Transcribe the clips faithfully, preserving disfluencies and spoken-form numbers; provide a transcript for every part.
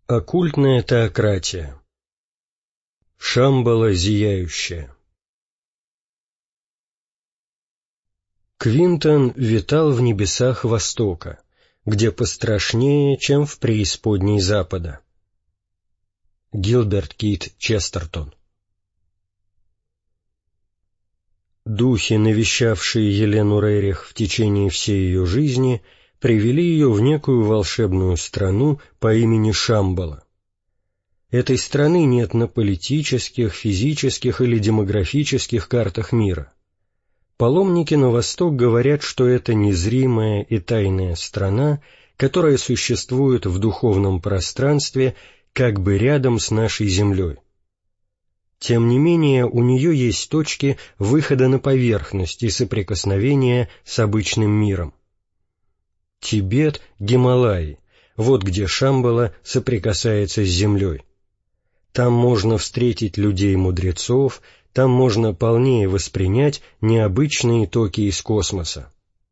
Оккультная теократия. Шамбала зияющая. Квинтон витал в небесах Востока, где пострашнее, чем в преисподней Запада. Гилберт Кит Честертон. Духи, навещавшие Елену Рерих в течение всей ее жизни, привели ее в некую волшебную страну по имени Шамбала. Этой страны нет на политических, физических или демографических картах мира. Паломники на восток говорят, что это незримая и тайная страна, которая существует в духовном пространстве как бы рядом с нашей землей. Тем не менее, у нее есть точки выхода на поверхность и соприкосновения с обычным миром. Тибет, Гималаи — вот где Шамбала соприкасается с землей. Там можно встретить людей-мудрецов, там можно полнее воспринять необычные токи из космоса.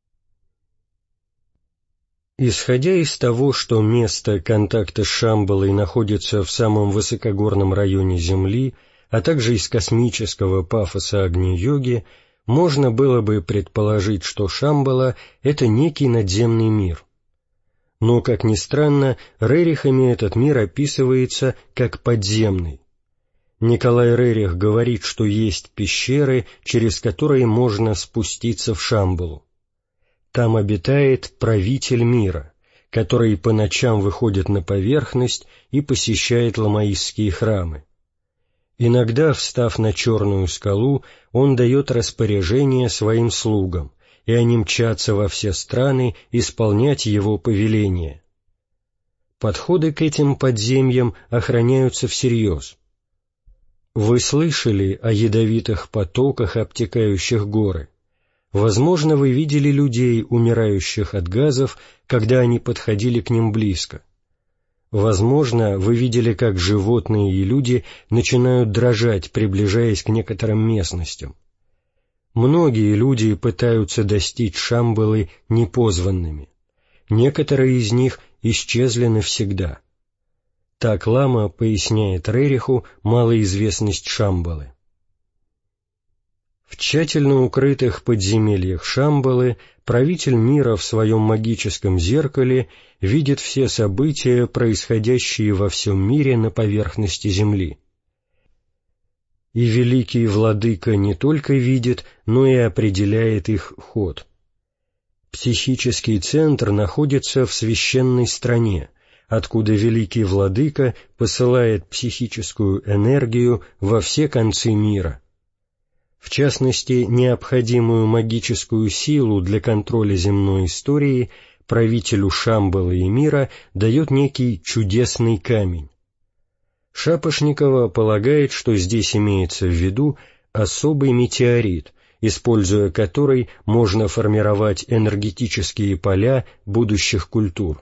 Исходя из того, что место контакта с Шамбалой находится в самом высокогорном районе Земли, а также из космического пафоса Агни-йоги, можно было бы предположить, что Шамбала — это некий надземный мир. Но, как ни странно, Рерихами этот мир описывается как подземный. Николай Рерих говорит, что есть пещеры, через которые можно спуститься в Шамбалу. Там обитает правитель мира, который по ночам выходит на поверхность и посещает ламаистские храмы. Иногда, встав на черную скалу, он дает распоряжение своим слугам, и они мчатся во все страны исполнять его повеления. Подходы к этим подземьям охраняются всерьез. Вы слышали о ядовитых потоках, обтекающих горы? Возможно, вы видели людей, умирающих от газов, когда они подходили к ним близко. Возможно, вы видели, как животные и люди начинают дрожать, приближаясь к некоторым местностям. Многие люди пытаются достичь Шамбалы непозванными. Некоторые из них исчезли навсегда. Так лама поясняет Рериху малоизвестность Шамбалы. В тщательно укрытых подземельях Шамбалы правитель мира в своем магическом зеркале видит все события, происходящие во всем мире на поверхности Земли. И великий владыка не только видит, но и определяет их ход. Психический центр находится в священной стране, откуда великий владыка посылает психическую энергию во все концы мира. В частности, необходимую магическую силу для контроля земной истории правителю Шамбалы и мира дает некий чудесный камень. Шапошникова полагает, что здесь имеется в виду особый метеорит, используя который можно формировать энергетические поля будущих культур.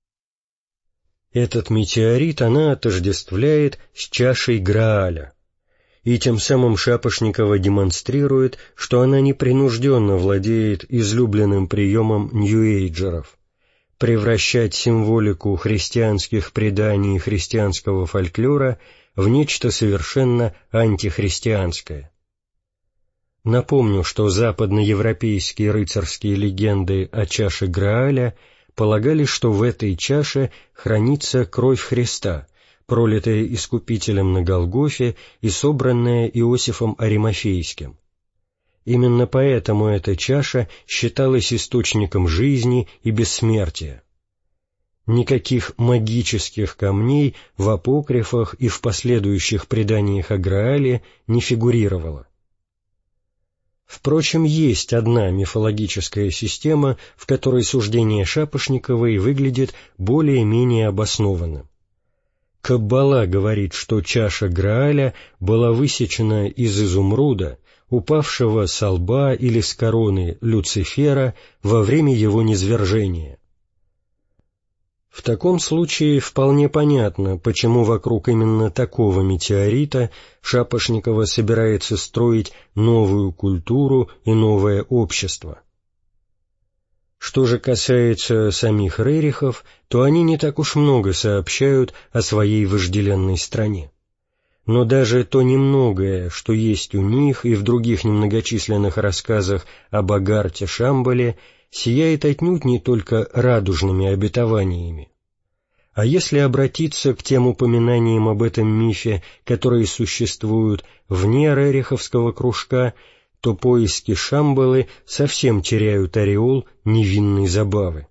Этот метеорит она отождествляет с чашей Грааля. И тем самым Шапошникова демонстрирует, что она непринужденно владеет излюбленным приемом нью-эйджеров — превращать символику христианских преданий и христианского фольклора в нечто совершенно антихристианское. Напомню, что западноевропейские рыцарские легенды о чаше Грааля полагали, что в этой чаше хранится кровь Христа, пролитая Искупителем на Голгофе и собранная Иосифом Аримафейским. Именно поэтому эта чаша считалась источником жизни и бессмертия. Никаких магических камней в апокрифах и в последующих преданиях о Граале не фигурировало. Впрочем, есть одна мифологическая система, в которой суждение Шапошниковой выглядит более-менее обоснованным. Каббала говорит, что чаша Грааля была высечена из изумруда, упавшего со лба или с короны Люцифера во время его низвержения. В таком случае вполне понятно, почему вокруг именно такого метеорита Шапошникова собирается строить новую культуру и новое общество. Что же касается самих Рерихов, то они не так уж много сообщают о своей вожделенной стране. Но даже то немногое, что есть у них и в других немногочисленных рассказах об Агарте-Шамбале, сияет отнюдь не только радужными обетованиями. А если обратиться к тем упоминаниям об этом мифе, которые существуют вне рериховского кружка, то поиски Шамбалы совсем теряют ореол невинной забавы.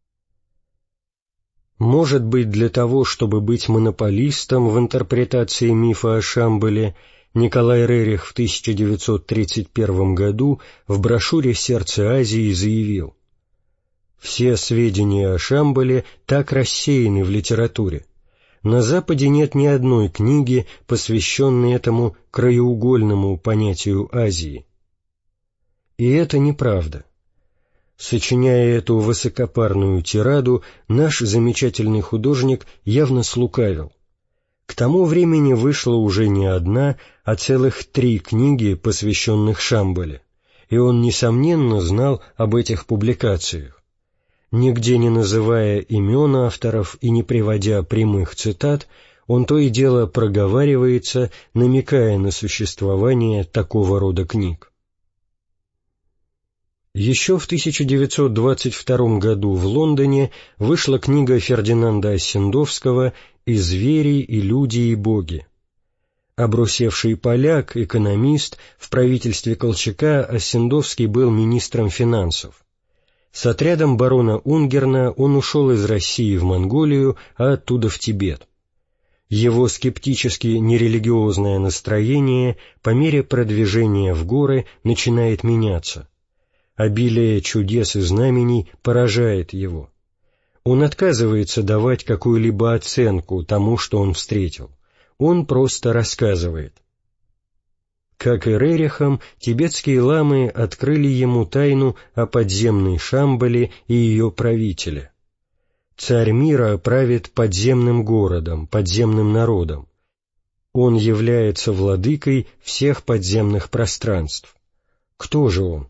Может быть, для того, чтобы быть монополистом в интерпретации мифа о Шамбале, Николай Рерих в тысяча девятьсот тридцать первом году в брошюре «Сердце Азии» заявил: «Все сведения о Шамбале так рассеяны в литературе. На Западе нет ни одной книги, посвященной этому краеугольному понятию Азии». И это неправда. Сочиняя эту высокопарную тираду, наш замечательный художник явно слукавил. К тому времени вышла уже не одна, а целых три книги, посвященных Шамбале, и он, несомненно, знал об этих публикациях. Нигде не называя имен авторов и не приводя прямых цитат, он то и дело проговаривается, намекая на существование такого рода книг. Еще в тысяча девятьсот двадцать втором году в Лондоне вышла книга Фердинанда Оссендовского «И звери, и люди, и боги». Обрусевший поляк, экономист, в правительстве Колчака Оссендовский был министром финансов. С отрядом барона Унгерна он ушел из России в Монголию, а оттуда в Тибет. Его скептически нерелигиозное настроение по мере продвижения в горы начинает меняться. Обилие чудес и знамений поражает его. Он отказывается давать какую-либо оценку тому, что он встретил. Он просто рассказывает. Как и Рерихам, тибетские ламы открыли ему тайну о подземной Шамбале и ее правителе. Царь мира правит подземным городом, подземным народом. Он является владыкой всех подземных пространств. Кто же он?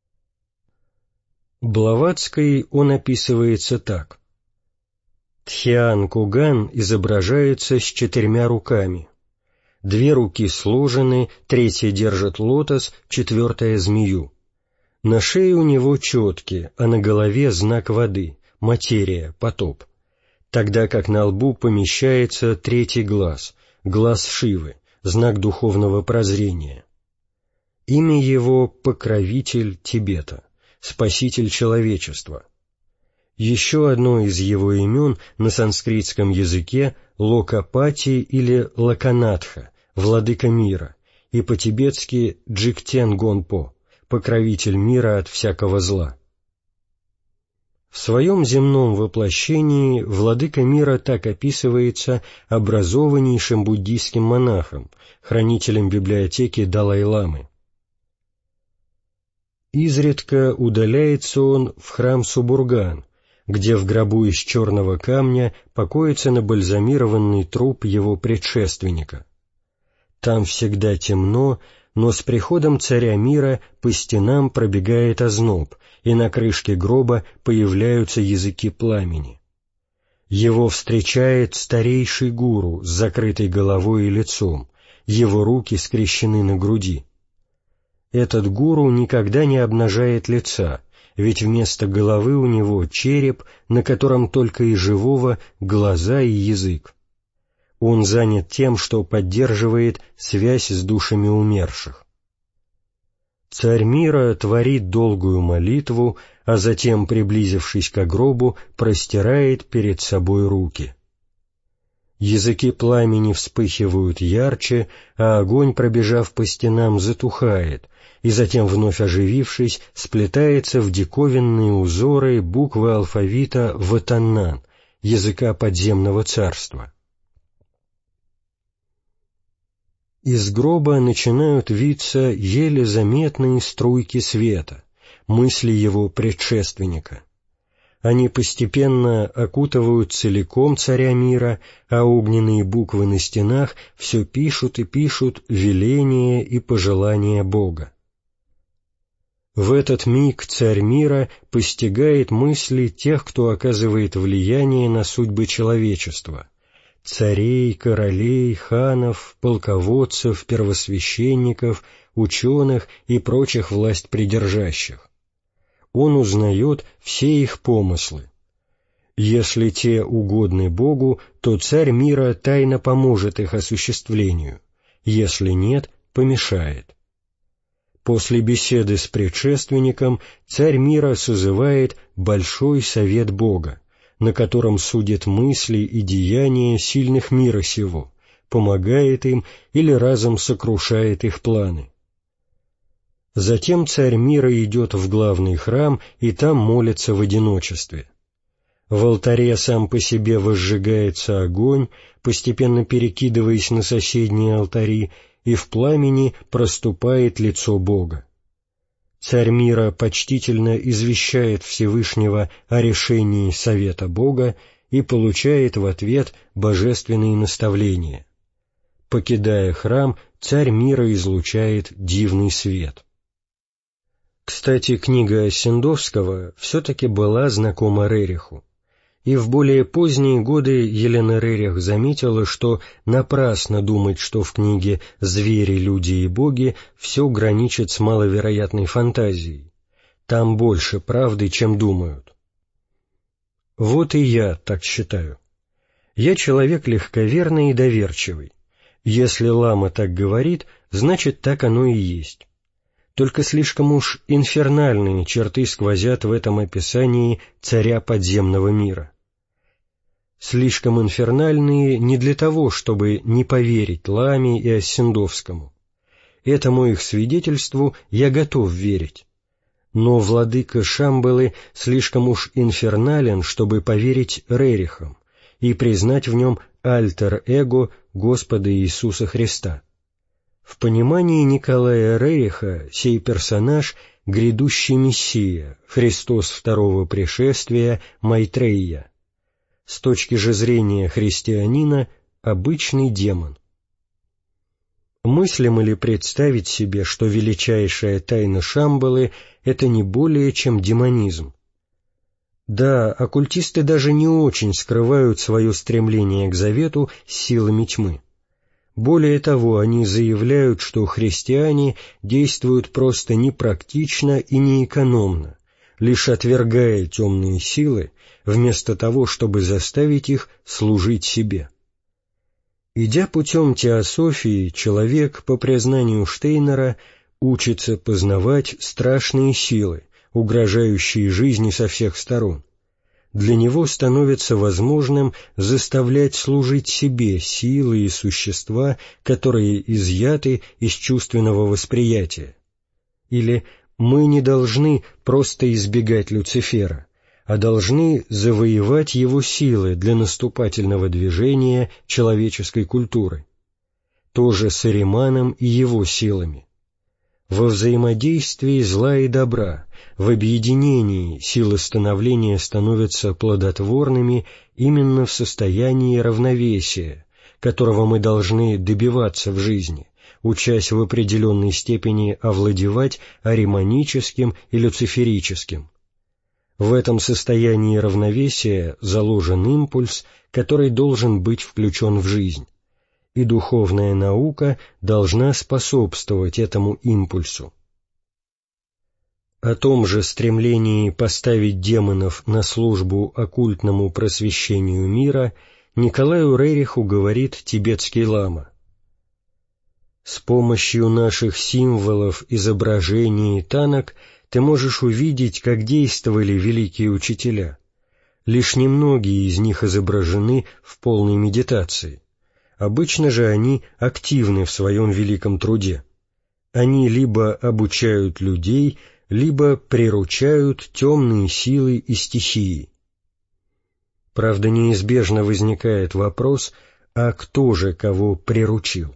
Блаватской он описывается так. Тхьян Куган изображается с четырьмя руками. Две руки сложены, третья держит лотос, четвертая — змею. На шее у него четки, а на голове знак воды, материя, потоп. Тогда как на лбу помещается третий глаз, глаз Шивы, знак духовного прозрения. Имя его — покровитель Тибета, спаситель человечества. Еще одно из его имен на санскритском языке — Локапати или Лаканатха, владыка мира, и по-тибетски Джиктен Гонпо, покровитель мира от всякого зла. В своем земном воплощении владыка мира так описывается образованнейшим буддийским монахом, хранителем библиотеки Далай-ламы. Изредка удаляется он в храм Субурган, где в гробу из черного камня покоится набальзамированный труп его предшественника. Там всегда темно, но с приходом царя мира по стенам пробегает озноб, и на крышке гроба появляются языки пламени. Его встречает старейший гуру с закрытой головой и лицом, его руки скрещены на груди. Этот гуру никогда не обнажает лица, ведь вместо головы у него череп, на котором только и живого глаза и язык. Он занят тем, что поддерживает связь с душами умерших. Царь мира творит долгую молитву, а затем, приблизившись к гробу, простирает перед собой руки. Языки пламени вспыхивают ярче, а огонь, пробежав по стенам, затухает, и затем, вновь оживившись, сплетается в диковинные узоры буквы алфавита Ватаннан, языка подземного царства. Из гроба начинают виться еле заметные струйки света, мысли его предшественника. Они постепенно окутывают целиком царя мира, а огненные буквы на стенах все пишут и пишут веления и пожелания Бога. В этот миг царь мира постигает мысли тех, кто оказывает влияние на судьбы человечества — царей, королей, ханов, полководцев, первосвященников, ученых и прочих властьпридержащих. Он узнает все их помыслы. Если те угодны Богу, то царь мира тайно поможет их осуществлению, если нет, помешает. После беседы с предшественником царь мира созывает Большой Совет Бога, на котором судит мысли и деяния сильных мира сего, помогает им или разом сокрушает их планы. Затем царь мира идет в главный храм и там молится в одиночестве. В алтаре сам по себе возжигается огонь, постепенно перекидываясь на соседние алтари, и в пламени проступает лицо Бога. Царь мира почтительно извещает Всевышнего о решении Совета Бога и получает в ответ божественные наставления. Покидая храм, царь мира излучает дивный свет. Кстати, книга Осендовского все-таки была знакома Рериху. И в более поздние годы Елена Рерих заметила, что напрасно думать, что в книге «Звери, люди и боги» все граничит с маловероятной фантазией. Там больше правды, чем думают. Вот и я так считаю. Я человек легковерный и доверчивый. Если лама так говорит, значит, так оно и есть. Только слишком уж инфернальные черты сквозят в этом описании царя подземного мира. Слишком инфернальные не для того, чтобы не поверить Ламе и Осендовскому. Этому их свидетельству я готов верить. Но владыка Шамбалы слишком уж инфернален, чтобы поверить Рерихам и признать в нем альтер-эго Господа Иисуса Христа. В понимании Николая Рериха сей персонаж — грядущий Мессия, Христос второго пришествия, Майтрея. С точки же зрения христианина — обычный демон. Мыслимо ли представить себе, что величайшая тайна Шамбалы — это не более чем демонизм? Да, оккультисты даже не очень скрывают свое стремление к завету силами тьмы. Более того, они заявляют, что христиане действуют просто непрактично и неэкономно, лишь отвергая темные силы, вместо того, чтобы заставить их служить себе. Идя путем теософии, человек, по признанию Штейнера, учится познавать страшные силы, угрожающие жизни со всех сторон. Для него становится возможным заставлять служить себе силы и существа, которые изъяты из чувственного восприятия. Или «мы не должны просто избегать Люцифера, а должны завоевать его силы для наступательного движения человеческой культуры». То же с Ариманом и его силами. Во взаимодействии зла и добра, в объединении силы становления становятся плодотворными именно в состоянии равновесия, которого мы должны добиваться в жизни, учась в определенной степени овладевать ариманическим и люциферическим. В этом состоянии равновесия заложен импульс, который должен быть включен в жизнь, и духовная наука должна способствовать этому импульсу. О том же стремлении поставить демонов на службу оккультному просвещению мира Николаю Рериху говорит тибетский лама. «С помощью наших символов, изображений и танок ты можешь увидеть, как действовали великие учителя. Лишь немногие из них изображены в полной медитации. Обычно же они активны в своем великом труде. Они либо обучают людей, либо приручают темные силы и стихии». Правда, неизбежно возникает вопрос, а кто же кого приручил?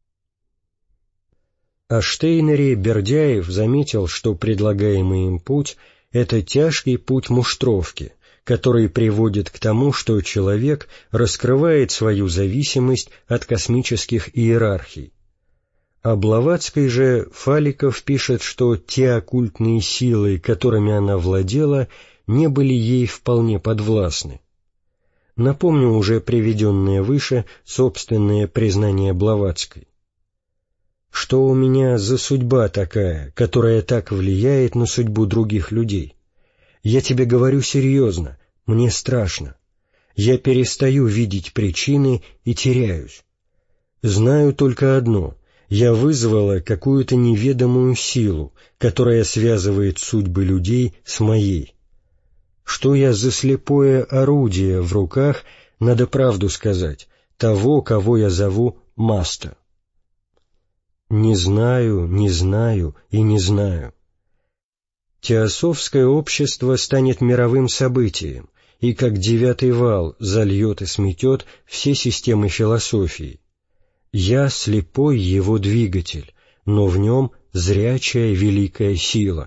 О Штейнере Бердяев заметил, что предлагаемый им путь — это тяжкий путь муштровки, который приводит к тому, что человек раскрывает свою зависимость от космических иерархий. О Блаватской же Фаликов пишет, что те оккультные силы, которыми она владела, не были ей вполне подвластны. Напомню уже приведенное выше собственное признание Блаватской. Что у меня за судьба такая, которая так влияет на судьбу других людей? Я тебе говорю серьезно, мне страшно. Я перестаю видеть причины и теряюсь. Знаю только одно — я вызвала какую-то неведомую силу, которая связывает судьбы людей с моей. Что я за слепое орудие в руках, надо правду сказать, того, кого я зову Маста. Не знаю, не знаю и не знаю. Теософское общество станет мировым событием, и как девятый вал зальет и сметет все системы философии. Я слепой его двигатель, но в нем зрячая великая сила.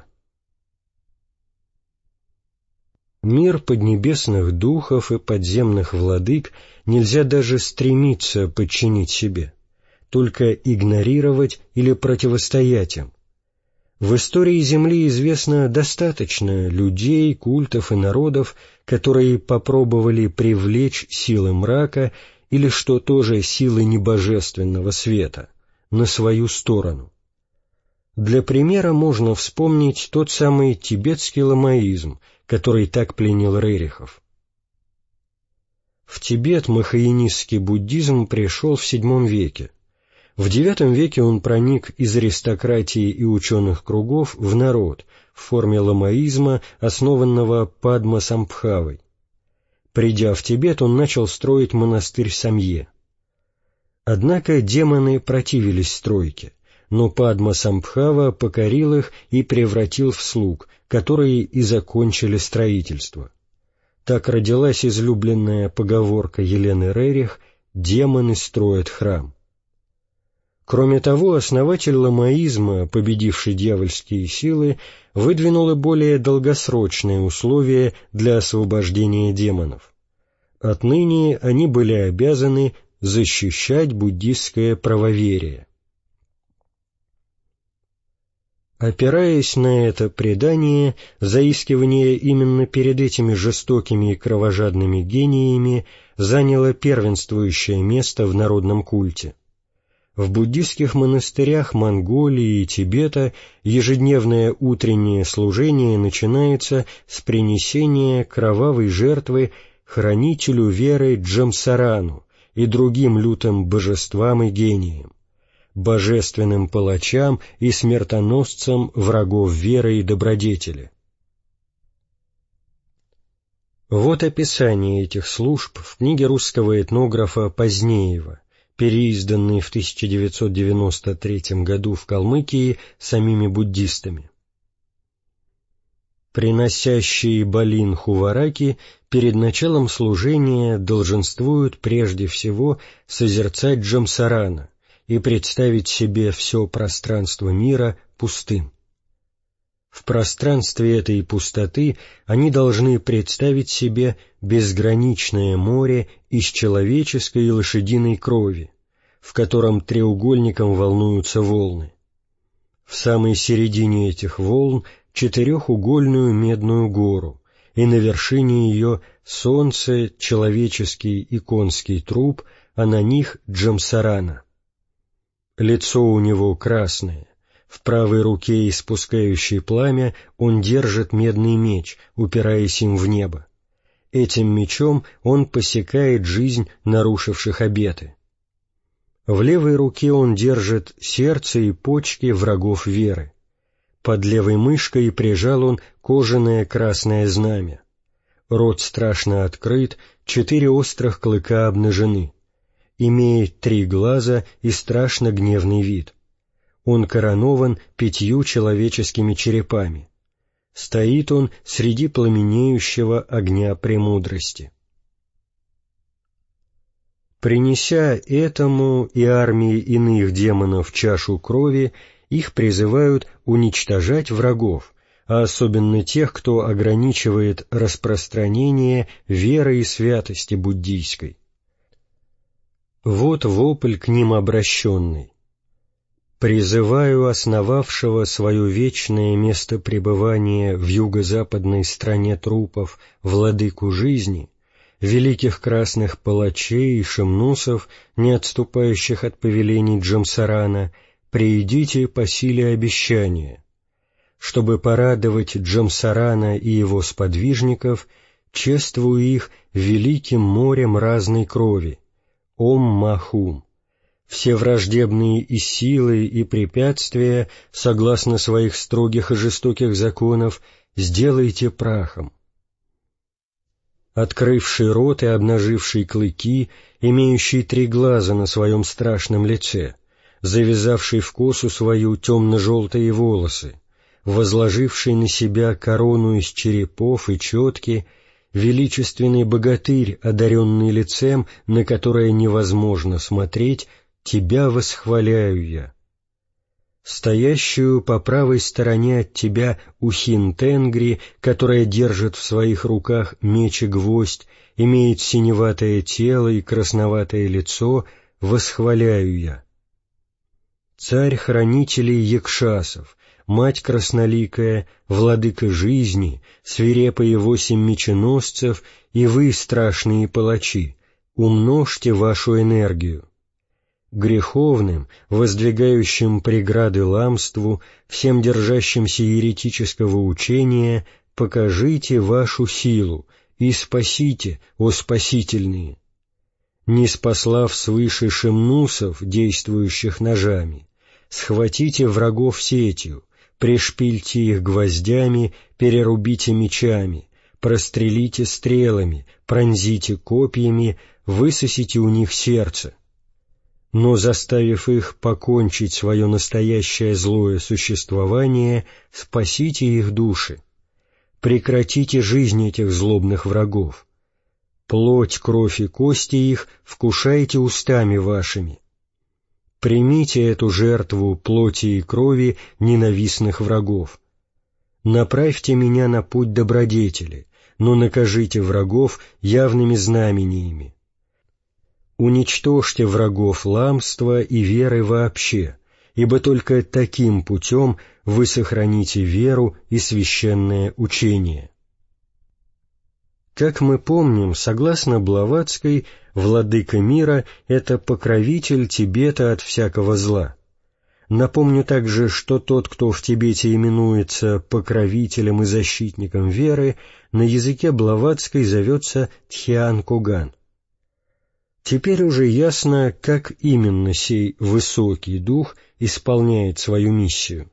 Мир поднебесных духов и подземных владык нельзя даже стремиться подчинить себе, только игнорировать или противостоять им. В истории Земли известно достаточно людей, культов и народов, которые попробовали привлечь силы мрака или, что тоже, силы небожественного света на свою сторону. Для примера можно вспомнить тот самый тибетский ламаизм, который так пленил Рерихов. В Тибет махаянистский буддизм пришел в седьмом веке. В девятом веке он проник из аристократии и ученых кругов в народ в форме ламаизма, основанного Падма-самбхавой. Придя в Тибет, он начал строить монастырь Самье. Однако демоны противились стройке, но Падма-самбхава покорил их и превратил в слуг, которые и закончили строительство. Так родилась излюбленная поговорка Елены Рерих «Демоны строят храм». Кроме того, основатель ламаизма, победивший дьявольские силы, выдвинул и более долгосрочные условия для освобождения демонов. Отныне они были обязаны защищать буддистское правоверие. Опираясь на это предание, заискивание именно перед этими жестокими и кровожадными гениями заняло первенствующее место в народном культе. В буддистских монастырях Монголии и Тибета ежедневное утреннее служение начинается с принесения кровавой жертвы хранителю веры Джамсарану и другим лютым божествам и гениям, божественным палачам и смертоносцам врагов веры и добродетели. Вот описание этих служб в книге русского этнографа Позднеева, переизданный в тысяча девятьсот девяносто третьем году в Калмыкии самими буддистами. Приносящие балин хувараки перед началом служения долженствуют прежде всего созерцать Джамсарана и представить себе все пространство мира пустым. В пространстве этой пустоты они должны представить себе безграничное море из человеческой и лошадиной крови, в котором треугольником волнуются волны. В самой середине этих волн четырехугольную медную гору, и на вершине ее солнце, человеческий и конский труп, а на них Джамсарана. Лицо у него красное. В правой руке, испускающей пламя, он держит медный меч, упираясь им в небо. Этим мечом он посекает жизнь нарушивших обеты. В левой руке он держит сердце и почки врагов веры. Под левой мышкой прижал он кожаное красное знамя. Рот страшно открыт, четыре острых клыка обнажены. Имеет три глаза и страшно гневный вид. Он коронован пятью человеческими черепами. Стоит он среди пламенеющего огня премудрости. Принеся этому и армии иных демонов чашу крови, их призывают уничтожать врагов, а особенно тех, кто ограничивает распространение веры и святости буддийской. Вот вопль к ним обращенный. Призываю основавшего свое вечное место пребывания в юго-западной стране трупов владыку жизни, великих красных палачей и шимнусов, не отступающих от повелений Джамсарана, приидите по силе обещания, чтобы порадовать Джамсарана и его сподвижников, чествую их великим морем разной крови, Ом-Махум. Все враждебные и силы, и препятствия, согласно своих строгих и жестоких законов, сделайте прахом. Открывший рот и обнаживший клыки, имеющий три глаза на своем страшном лице, завязавший в косу свою темно-желтые волосы, возложивший на себя корону из черепов и четки, величественный богатырь, одаренный лицем, на которое невозможно смотреть, Тебя восхваляю я. Стоящую по правой стороне от Тебя Ухин-Тенгри, которая держит в своих руках меч и гвоздь, имеет синеватое тело и красноватое лицо, восхваляю я. Царь хранителей Якшасов, мать красноликая, владыка жизни, свирепые восемь меченосцев и вы, страшные палачи, умножьте вашу энергию. Греховным, воздвигающим преграды ламству, всем держащимся еретического учения, покажите вашу силу и спасите, о спасительные. Не спаслав свыше шимнусов, действующих ножами, схватите врагов сетью, пришпильте их гвоздями, перерубите мечами, прострелите стрелами, пронзите копьями, высосите у них сердце. Но, заставив их покончить свое настоящее злое существование, спасите их души. Прекратите жизнь этих злобных врагов. Плоть, кровь и кости их вкушайте устами вашими. Примите эту жертву плоти и крови ненавистных врагов. Направьте меня на путь добродетели, но накажите врагов явными знамениями. Уничтожьте врагов ламства и веры вообще, ибо только таким путем вы сохраните веру и священное учение. Как мы помним, согласно Блаватской, владыка мира — это покровитель Тибета от всякого зла. Напомню также, что тот, кто в Тибете именуется покровителем и защитником веры, на языке Блаватской зовется Тхьян-Коган. Теперь уже ясно, как именно сей высокий дух исполняет свою миссию.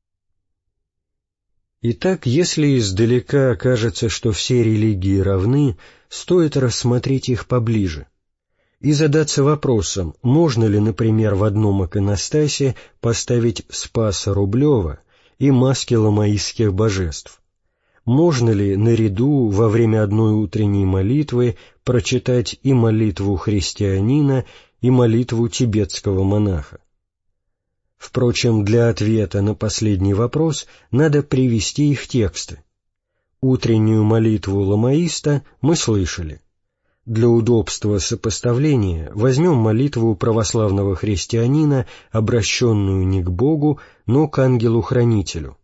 Итак, если издалека кажется, что все религии равны, стоит рассмотреть их поближе и задаться вопросом, можно ли, например, в одном иконостасе поставить Спаса Рублева и маски ламаистских божеств. Можно ли наряду во время одной утренней молитвы прочитать и молитву христианина, и молитву тибетского монаха? Впрочем, для ответа на последний вопрос надо привести их тексты. Утреннюю молитву ламаиста мы слышали. Для удобства сопоставления возьмем молитву православного христианина, обращенную не к Богу, но к ангелу-хранителю.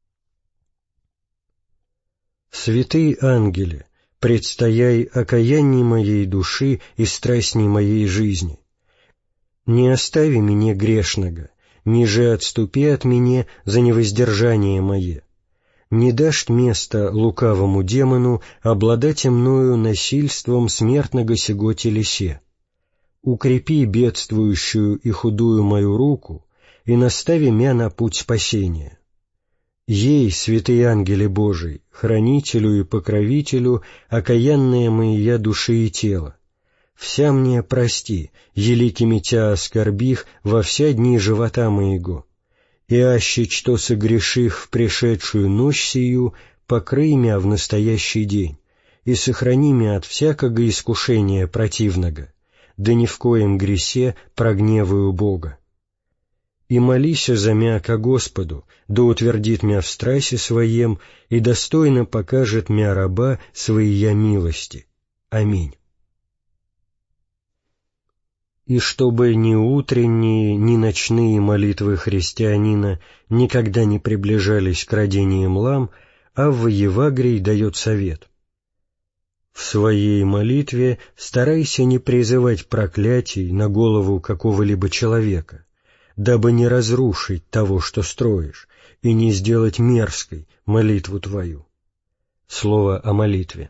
«Святые ангелы, предстояй окаянней моей души и страстней моей жизни. Не остави меня грешного, ниже отступи от меня за невоздержание мое. Не дашь места лукавому демону обладать мною насильством смертного сего телесе. Укрепи бедствующую и худую мою руку и настави мя на путь спасения. Ей, святые ангелы Божии, хранителю и покровителю, окаянные моя души и тела, вся мне прости, еликими тя оскорбих во вся дни живота моего, и аще что согреших в пришедшую ночь сию, покрый мя в настоящий день, и сохрани мя от всякого искушения противного, да ни в коем гресе прогневаю Бога. И молися за мя ко Господу, да утвердит мя в страсе своем и достойно покажет мя раба своей милости. Аминь. и чтобы ни утренние, ни ночные молитвы христианина никогда не приближались к родениям лам, Авва Евагрий дает совет. В своей молитве старайся не призывать проклятий на голову какого-либо человека, дабы не разрушить того, что строишь, и не сделать мерзкой молитву твою. Слово о молитве.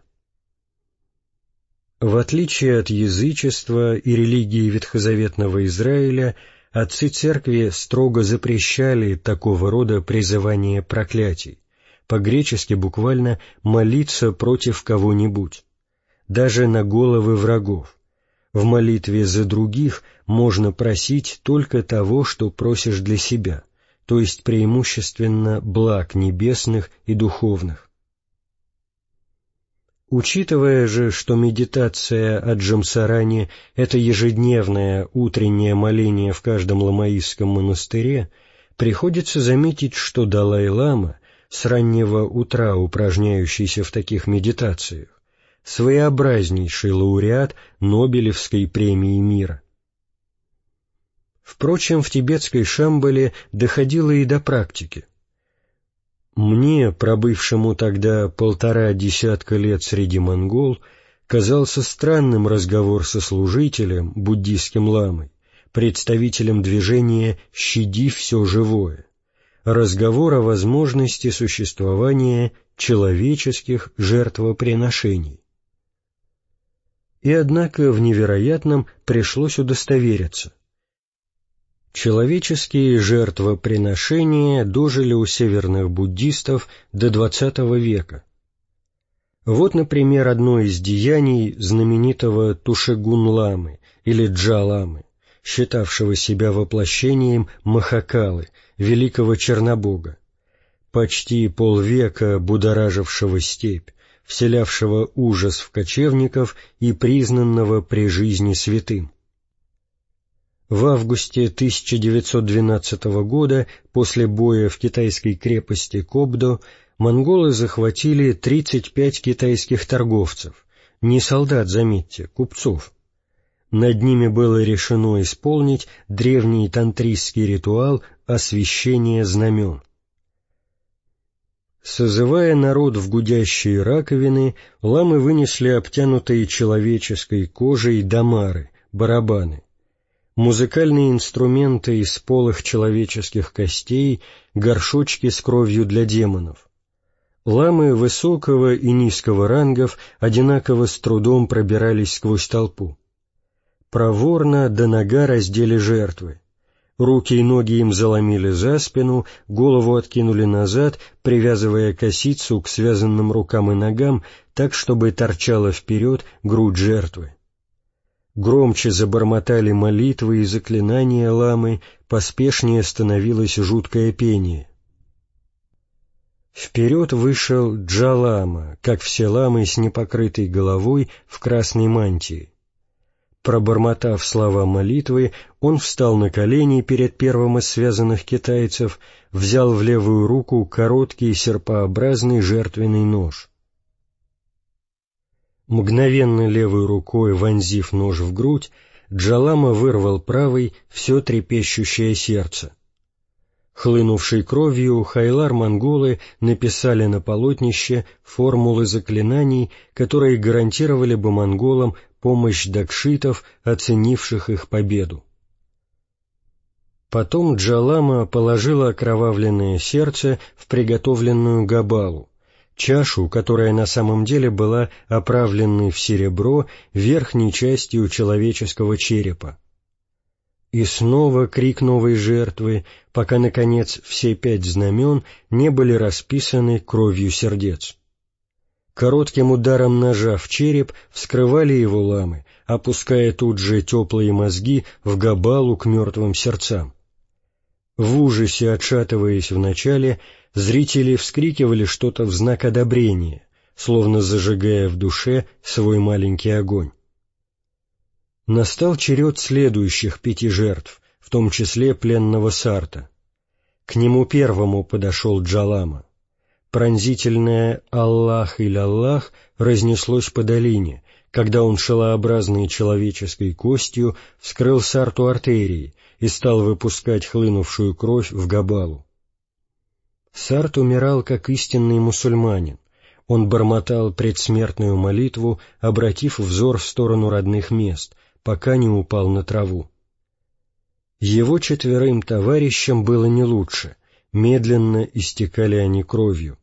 В отличие от язычества и религии ветхозаветного Израиля, отцы церкви строго запрещали такого рода призывание проклятий, по-гречески буквально «молиться против кого-нибудь», даже на головы врагов. В молитве за других можно просить только того, что просишь для себя, то есть преимущественно благ небесных и духовных. Учитывая же, что медитация о Джамсаране — это ежедневное утреннее моление в каждом ламаистском монастыре, приходится заметить, что Далай-лама, с раннего утра упражняющийся в таких медитациях, своеобразнейший лауреат Нобелевской премии мира. Впрочем, в тибетской Шамбале доходило и до практики. Мне, пробывшему тогда полтора десятка лет среди монгол, казался странным разговор со служителем, буддийским ламой, представителем движения «Щади все живое», разговор о возможности существования человеческих жертвоприношений. И однако в невероятном пришлось удостовериться. Человеческие жертвоприношения дожили у северных буддистов до двадцатого века. Вот, например, одно из деяний знаменитого Тушегун-ламы или Джа-ламы, считавшего себя воплощением Махакалы, великого Чернобога, почти полвека будоражившего степь, вселявшего ужас в кочевников и признанного при жизни святым. В августе тысяча девятьсот двенадцатого года, после боя в китайской крепости Кобдо, монголы захватили тридцать пять китайских торговцев, не солдат, заметьте, купцов. Над ними было решено исполнить древний тантрийский ритуал освящения знамен. Созывая народ в гудящие раковины, ламы вынесли обтянутые человеческой кожей дамары, барабаны, музыкальные инструменты из полых человеческих костей, горшочки с кровью для демонов. Ламы высокого и низкого рангов одинаково с трудом пробирались сквозь толпу. Проворно до нога раздели жертвы. Руки и ноги им заломили за спину, голову откинули назад, привязывая косицу к связанным рукам и ногам так, чтобы торчала вперед грудь жертвы. Громче забормотали молитвы и заклинания ламы, поспешнее становилось жуткое пение. Вперед вышел Джа-лама, как все ламы с непокрытой головой в красной мантии. Пробормотав слова молитвы, он встал на колени перед первым из связанных китайцев, взял в левую руку короткий серпообразный жертвенный нож. Мгновенно левой рукой вонзив нож в грудь, Джа-лама вырвал правой все трепещущее сердце. Хлынувшей кровью хайлар-монголы написали на полотнище формулы заклинаний, которые гарантировали бы монголам помощь дакшитов, оценивших их победу. Потом Джа-лама положила окровавленное сердце в приготовленную габалу, чашу, которая на самом деле была оправленной в серебро верхней частью человеческого черепа. И снова крик новой жертвы, пока, наконец, все пять знамен не были расписаны кровью сердец. Коротким ударом ножа в череп вскрывали его ламы, опуская тут же теплые мозги в габалу к мертвым сердцам. В ужасе отшатываясь вначале, зрители вскрикивали что-то в знак одобрения, словно зажигая в душе свой маленький огонь. Настал черед следующих пяти жертв, в том числе пленного Сарта. К нему первому подошел Джа-лама. Пронзительное «Аллах иль Аллах» разнеслось по долине, когда он шелообразной человеческой костью вскрыл сарту артерии и стал выпускать хлынувшую кровь в Габалу. Сарт умирал как истинный мусульманин. Он бормотал предсмертную молитву, обратив взор в сторону родных мест, пока не упал на траву. Его четверым товарищам было не лучше, медленно истекали они кровью.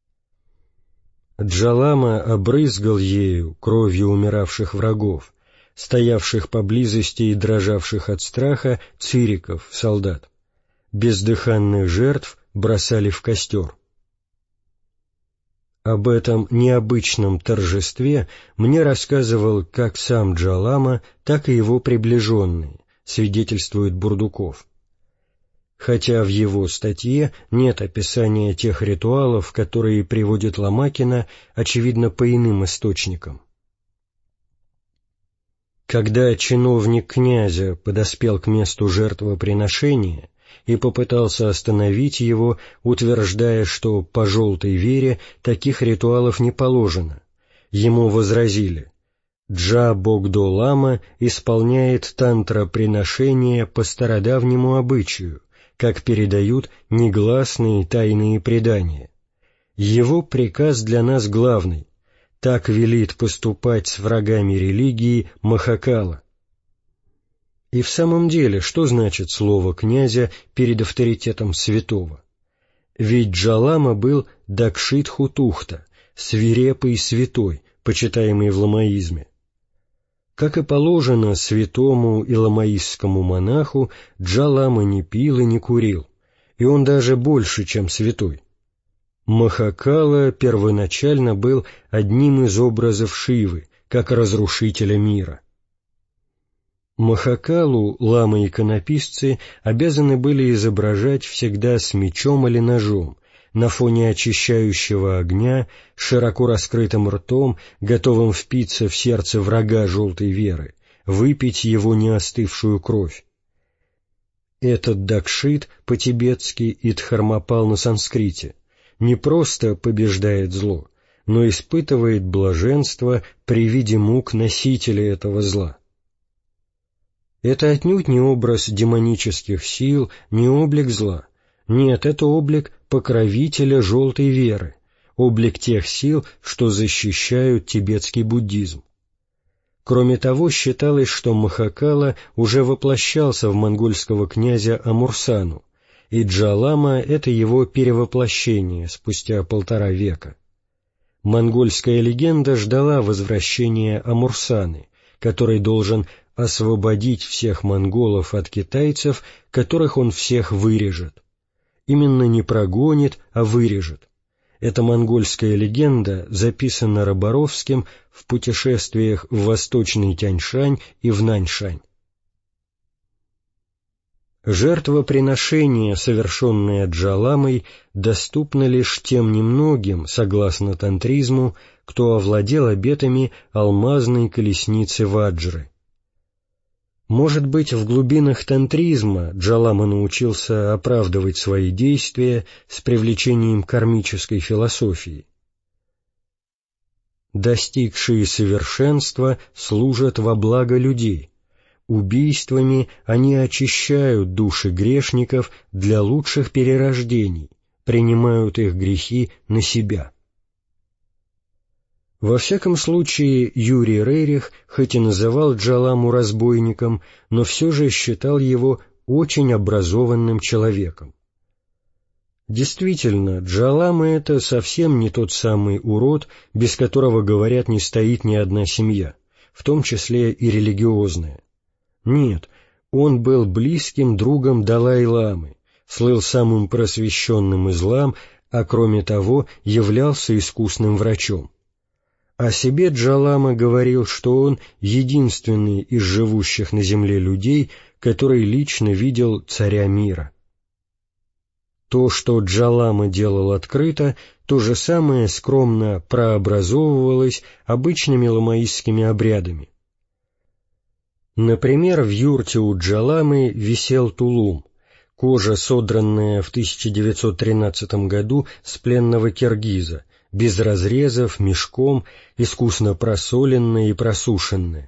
Джалама обрызгал ею, кровью умиравших врагов, стоявших поблизости и дрожавших от страха цириков, солдат. Бездыханных жертв бросали в костер. Об этом необычном торжестве мне рассказывал как сам Джалама, так и его приближенные, свидетельствует Бурдуков. Хотя в его статье нет описания тех ритуалов, которые приводит Ломакина, очевидно, по иным источникам. Когда чиновник князя подоспел к месту жертвоприношения и попытался остановить его, утверждая, что по желтой вере таких ритуалов не положено, ему возразили: Джа Богдо-лама исполняет тантра-приношение по стародавнему обычаю, как передают негласные тайные предания. Его приказ для нас главный. Так велит поступать с врагами религии Махакала. И в самом деле, что значит слово князя перед авторитетом святого? Ведь Джалама был Дакшит-Хутухта, свирепый святой, почитаемый в ламаизме. Как и положено святому и ламаистскому монаху, Джалама не пил и не курил, и он даже больше, чем святой. Махакала первоначально был одним из образов Шивы, как разрушителя мира. Махакалу ламы-иконописцы обязаны были изображать всегда с мечом или ножом, на фоне очищающего огня, широко раскрытым ртом, готовым впиться в сердце врага желтой веры, выпить его неостывшую кровь. Этот Дакшит, по-тибетски Идхармапал на санскрите, не просто побеждает зло, но испытывает блаженство при виде мук носителя этого зла. Это отнюдь не образ демонических сил, не облик зла. Нет, это облик покровителя желтой веры, облик тех сил, что защищают тибетский буддизм. Кроме того, считалось, что Махакала уже воплощался в монгольского князя Амурсану, и Джалама — это его перевоплощение спустя полтора века. Монгольская легенда ждала возвращения Амурсаны, который должен освободить всех монголов от китайцев, которых он всех вырежет. Именно не прогонит, а вырежет. Эта монгольская легенда записана Роборовским в путешествиях в Восточный Тяньшань и в Наньшань. Жертвоприношение, совершенное Джаламой, доступно лишь тем немногим, согласно тантризму, кто овладел обетами алмазной колесницы Ваджры. Может быть, в глубинах тантризма Джалама научился оправдывать свои действия с привлечением кармической философии. Достигшие совершенства служат во благо людей. Убийствами они очищают души грешников для лучших перерождений, принимают их грехи на себя. Во всяком случае, Юрий Рерих, хоть и называл Джаламу разбойником, но все же считал его очень образованным человеком. Действительно, Джалама — это совсем не тот самый урод, без которого, говорят, не стоит ни одна семья, в том числе и религиозная. Нет, он был близким другом Далай-ламы, слыл самым просвещенным из лам, а кроме того являлся искусным врачом. О себе Джалама говорил, что он единственный из живущих на земле людей, который лично видел царя мира. То, что Джалама делал открыто, то же самое скромно прообразовывалось обычными ламаистскими обрядами. Например, в юрте у Джаламы висел тулум, кожа, содранная в тысяча девятьсот тринадцатом году с пленного киргиза, без разрезов, мешком, искусно просоленное и просушенное.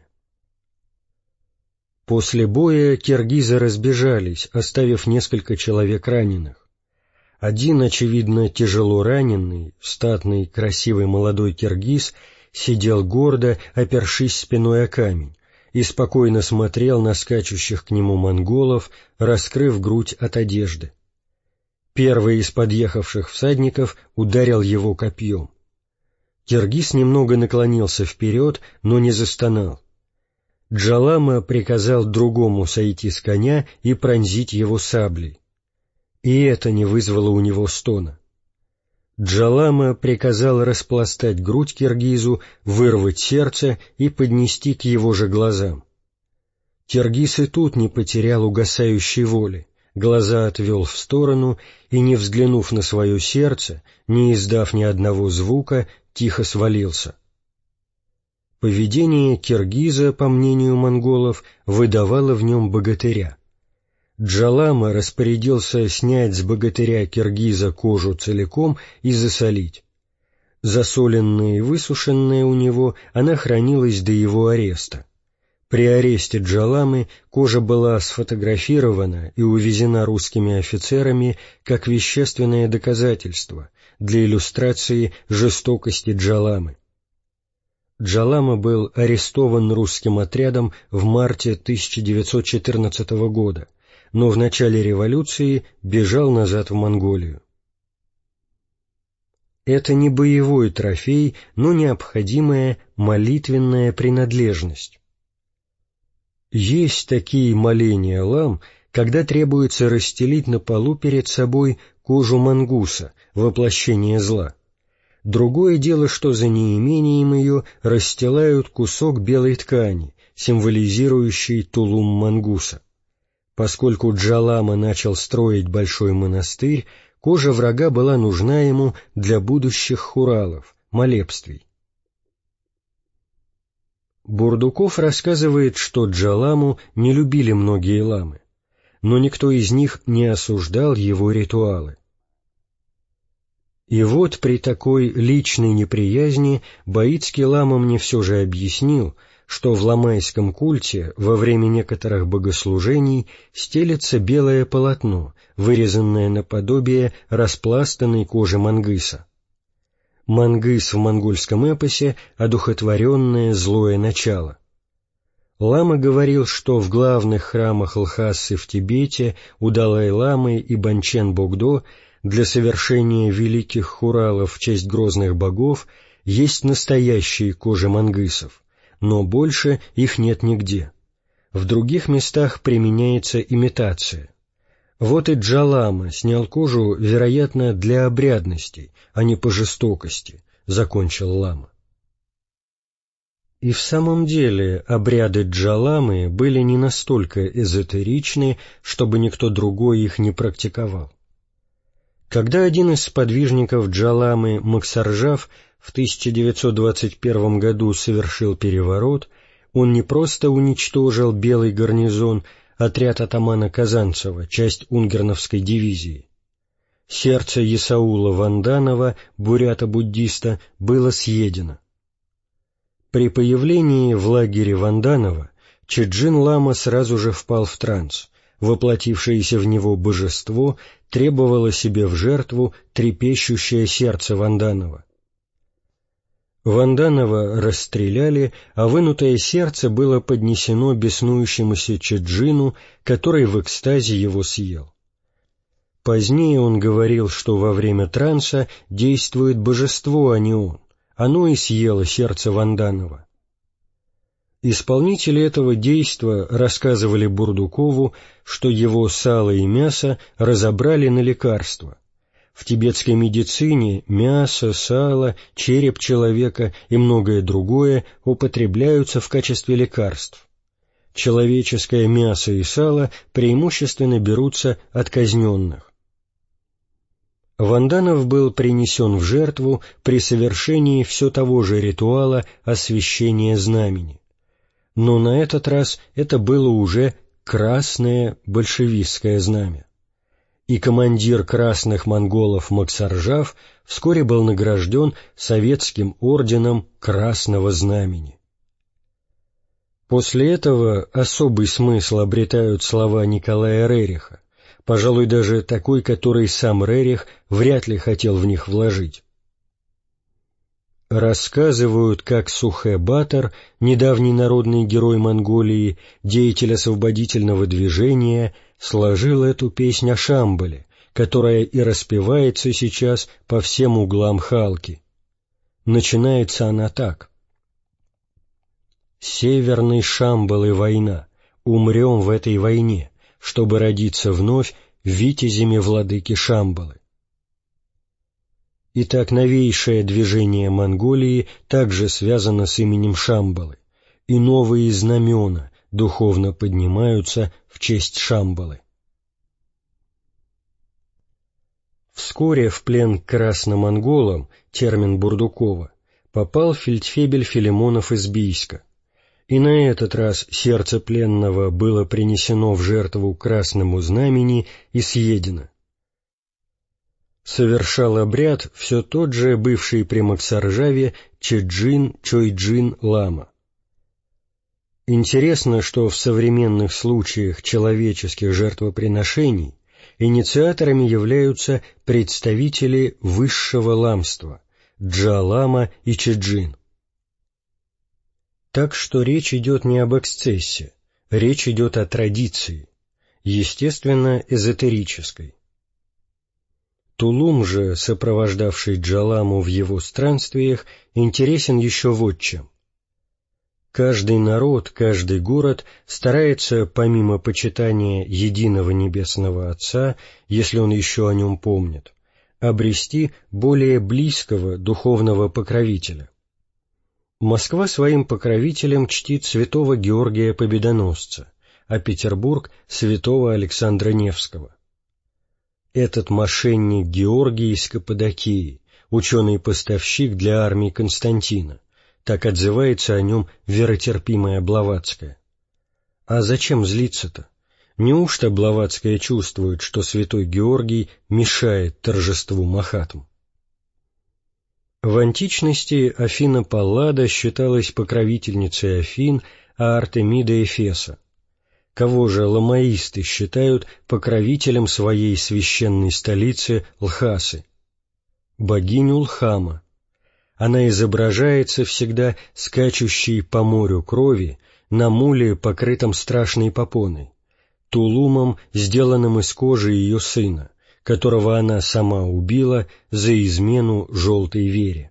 После боя киргизы разбежались, оставив несколько человек раненых. Один, очевидно, тяжело раненый, статный, красивый молодой киргиз, сидел гордо, опершись спиной о камень, и спокойно смотрел на скачущих к нему монголов, раскрыв грудь от одежды. Первый из подъехавших всадников ударил его копьем. Киргиз немного наклонился вперед, но не застонал. Джалама приказал другому сойти с коня и пронзить его саблей. И это не вызвало у него стона. Джалама приказал распластать грудь киргизу, вырвать сердце и поднести к его же глазам. Киргиз и тут не потерял угасающей воли, глаза отвел в сторону и, не взглянув на свое сердце, не издав ни одного звука, тихо свалился. Поведение киргиза, по мнению монголов, выдавало в нем богатыря. Джалама распорядился снять с богатыря киргиза кожу целиком и засолить. Засоленная и высушенная у него, она хранилась до его ареста. При аресте Джаламы кожа была сфотографирована и увезена русскими офицерами как вещественное доказательство для иллюстрации жестокости Джаламы. Джалама был арестован русским отрядом в марте тысяча девятьсот четырнадцатого года, но в начале революции бежал назад в Монголию. Это не боевой трофей, но необходимая молитвенная принадлежность. Есть такие моления лам, когда требуется расстелить на полу перед собой кожу мангуса, воплощение зла. Другое дело, что за неимением ее расстилают кусок белой ткани, символизирующий тулум мангуса. Поскольку Джалама начал строить большой монастырь, кожа врага была нужна ему для будущих хуралов, молебствий. Бурдуков рассказывает, что Джаламу не любили многие ламы, но никто из них не осуждал его ритуалы. И вот при такой личной неприязни Баитский лама мне все же объяснил, что в ламайском культе во время некоторых богослужений стелется белое полотно, вырезанное наподобие распластанной кожи мангыса. Мангыс в монгольском эпосе — одухотворенное злое начало. Лама говорил, что в главных храмах Лхасы в Тибете, у Далай-ламы и Банчен-Богдо для совершения великих хуралов в честь грозных богов есть настоящие кожи мангысов, но больше их нет нигде. В других местах применяется имитация. Вот и Джалама снял кожу, вероятно, для обрядностей, а не по жестокости, закончил лама. И в самом деле обряды Джаламы были не настолько эзотеричны, чтобы никто другой их не практиковал. Когда один из сподвижников Джаламы, Максаржав, в тысяча девятьсот двадцать первом году совершил переворот, он не просто уничтожил белый гарнизон, отряд атамана Казанцева, часть унгерновской дивизии. Сердце Исаула Ванданова, бурята-буддиста, было съедено. При появлении в лагере Ванданова Чеджин Лама сразу же впал в транс. Воплотившееся в него божество требовало себе в жертву трепещущее сердце Ванданова. Ванданова расстреляли, а вынутое сердце было поднесено беснующемуся Чеджину, который в экстазе его съел. Позднее он говорил, что во время транса действует божество, а не он. Оно и съело сердце Ванданова. Исполнители этого действа рассказывали Бурдукову, что его сало и мясо разобрали на лекарства. В тибетской медицине мясо, сало, череп человека и многое другое употребляются в качестве лекарств. Человеческое мясо и сало преимущественно берутся от казненных. Ванданов был принесен в жертву при совершении все того же ритуала освящения знамени. Но на этот раз это было уже красное большевистское знамя. и командир красных монголов Максаржав вскоре был награжден советским орденом Красного Знамени. После этого особый смысл обретают слова Николая Рериха, пожалуй, даже такой, который сам Рерих вряд ли хотел в них вложить. Рассказывают, как Сухэ-Батор, недавний народный герой Монголии, деятель освободительного движения, сложил эту песнь о Шамбале, которая и распевается сейчас по всем углам Халки. Начинается она так. «Северной Шамбалы война, умрем в этой войне, чтобы родиться вновь витязями владыки Шамбалы». Итак, новейшее движение Монголии также связано с именем Шамбалы, и новые знамена духовно поднимаются в честь Шамбалы. Вскоре в плен к красномонголам, термин Бурдукова, попал фельдфебель Филимонов из Бийска, и на этот раз сердце пленного было принесено в жертву Красному Знамени и съедено. Совершал обряд все тот же бывший при Максаржаве Чеджин Чойджин Лама. Интересно, что в современных случаях человеческих жертвоприношений инициаторами являются представители высшего ламства – Джа-лама и Чеджин. Так что речь идет не об эксцессе, речь идет о традиции, естественно, эзотерической. Тулум же, сопровождавший Джаламу в его странствиях, интересен еще вот чем. Каждый народ, каждый город старается, помимо почитания единого Небесного Отца, если он еще о нем помнит, обрести более близкого духовного покровителя. Москва своим покровителем чтит святого Георгия Победоносца, а Петербург — святого Александра Невского. Этот мошенник Георгий из Каппадокии, ученый-поставщик для армии Константина, так отзывается о нем веротерпимая Блаватская. А зачем злиться-то? Неужто Блаватская чувствует, что святой Георгий мешает торжеству Махатм? В античности Афина Паллада считалась покровительницей Афин, а Артемида Эфеса. Кого же ламаисты считают покровителем своей священной столицы Лхасы? Богиню Лхама. Она изображается всегда скачущей по морю крови на муле, покрытом страшной попоной, тулумом, сделанным из кожи ее сына, которого она сама убила за измену желтой вере.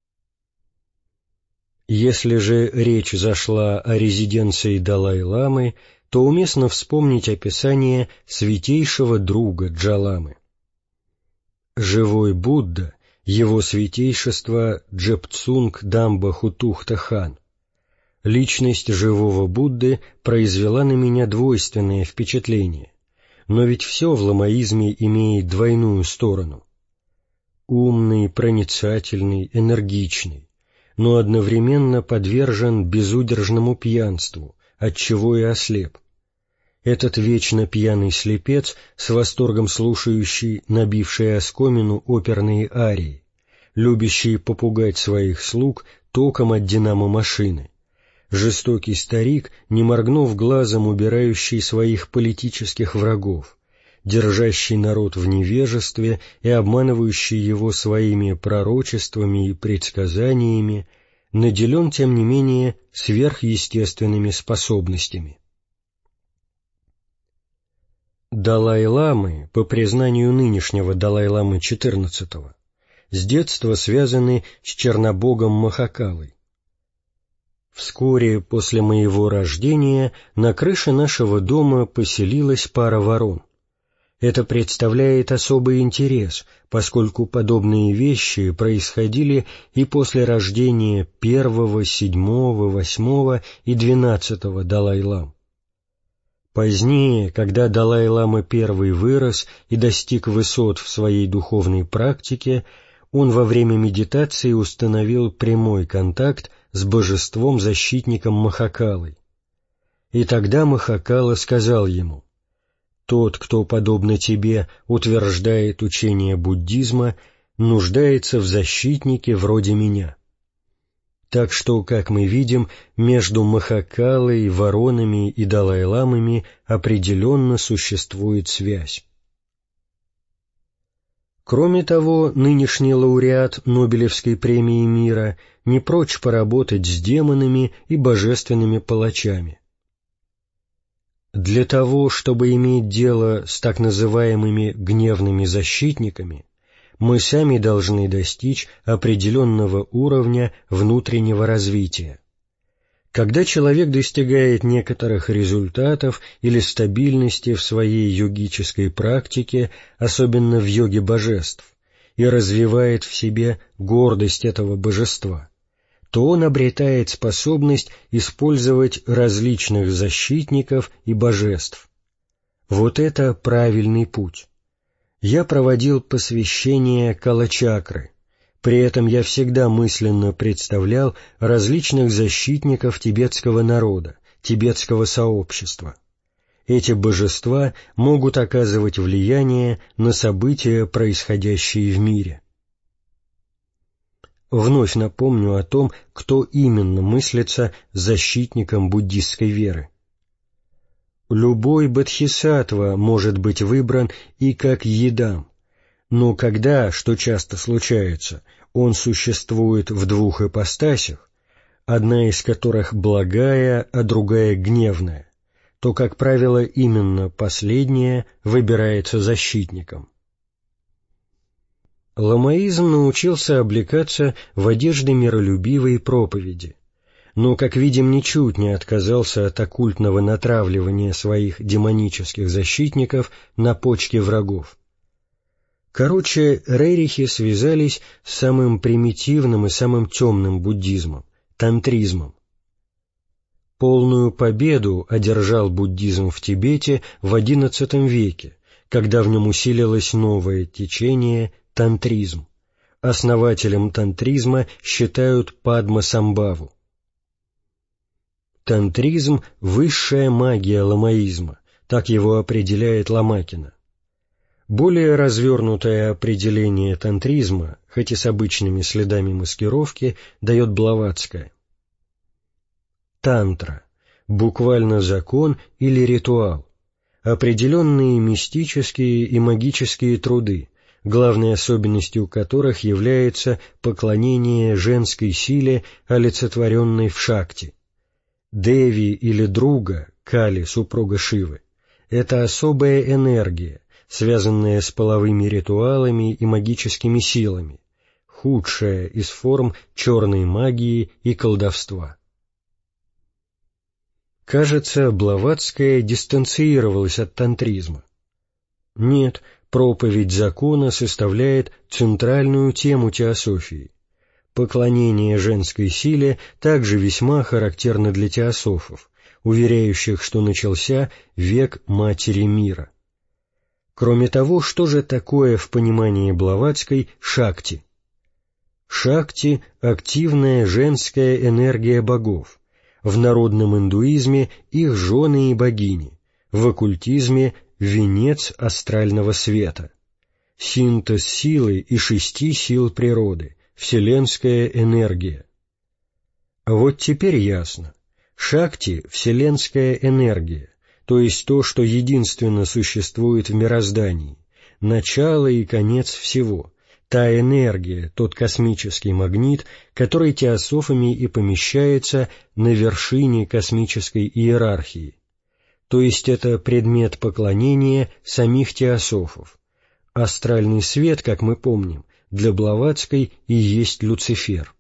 Если же речь зашла о резиденции Далай-ламы, то уместно вспомнить описание святейшего друга Джаламы. Живой Будда, его святейшество Джепцунг Дамба Хутухта хан. Личность живого Будды произвела на меня двойственное впечатление, но ведь все в ламаизме имеет двойную сторону. Умный, проницательный, энергичный, но одновременно подвержен безудержному пьянству, отчего и ослеп. Этот вечно пьяный слепец, с восторгом слушающий набившие оскомину оперные арии, любящий попугать своих слуг током от динамо-машины, жестокий старик, не моргнув глазом, убирающий своих политических врагов, держащий народ в невежестве и обманывающий его своими пророчествами и предсказаниями, наделен, тем не менее, сверхъестественными способностями. Далай-ламы, по признанию нынешнего Далай-ламы четырнадцатого, с детства связаны с чернобогом Махакалой. Вскоре после моего рождения на крыше нашего дома поселилась пара ворон. Это представляет особый интерес, поскольку подобные вещи происходили и после рождения первого, седьмого, восьмого и двенадцатого Далай-лам. Позднее, когда Далай-лама I вырос и достиг высот в своей духовной практике, он во время медитации установил прямой контакт с божеством-защитником Махакалой. И тогда Махакала сказал ему: Тот, кто, подобно тебе, утверждает учение буддизма, нуждается в защитнике вроде меня. Так что, как мы видим, между Махакалой, Воронами и Далай-ламами определенно существует связь. Кроме того, нынешний лауреат Нобелевской премии мира не прочь поработать с демонами и божественными палачами. Для того, чтобы иметь дело с так называемыми гневными защитниками, мы сами должны достичь определенного уровня внутреннего развития. Когда человек достигает некоторых результатов или стабильности в своей йогической практике, особенно в йоге божеств, и развивает в себе гордость этого божества, то он обретает способность использовать различных защитников и божеств. Вот это правильный путь. Я проводил посвящение Калачакры. При этом я всегда мысленно представлял различных защитников тибетского народа, тибетского сообщества. Эти божества могут оказывать влияние на события, происходящие в мире. Вновь напомню о том, кто именно мыслится защитником буддистской веры. Любой бодхисаттва может быть выбран и как едам, но когда, что часто случается, он существует в двух ипостасях, одна из которых благая, а другая гневная, то, как правило, именно последняя выбирается защитником. Ламаизм научился облекаться в одежды миролюбивой проповеди, но, как видим, ничуть не отказался от оккультного натравливания своих демонических защитников на почки врагов. Короче, рерихи связались с самым примитивным и самым темным буддизмом – тантризмом. Полную победу одержал буддизм в Тибете в одиннадцатом веке, когда в нем усилилось новое течение – тантризм. Основателем тантризма считают Падма-самбхаву. Тантризм – высшая магия ламаизма, так его определяет Ломакина. Более развернутое определение тантризма, хоть и с обычными следами маскировки, дает Блаватская. Тантра – буквально закон или ритуал, определенные мистические и магические труды, главной особенностью которых является поклонение женской силе, олицетворенной в Шакти. Деви или Друга, Кали, супруга Шивы, это особая энергия, связанная с половыми ритуалами и магическими силами, худшая из форм черной магии и колдовства. Кажется, Блаватская дистанцировалась от тантризма. Нет, проповедь закона составляет центральную тему теософии. Поклонение женской силе также весьма характерно для теософов, уверяющих, что начался век Матери мира. Кроме того, что же такое в понимании Блаватской Шакти? Шакти – активная женская энергия богов, в народном индуизме их жены и богини, в оккультизме – венец астрального света, синтез силы и шести сил природы, вселенская энергия. Вот теперь ясно. Шакти – вселенская энергия, то есть то, что единственно существует в мироздании, начало и конец всего, та энергия, тот космический магнит, который теософами и помещается на вершине космической иерархии, то есть это предмет поклонения самих теософов. Астральный свет, как мы помним, для Блаватской и есть Люцифер.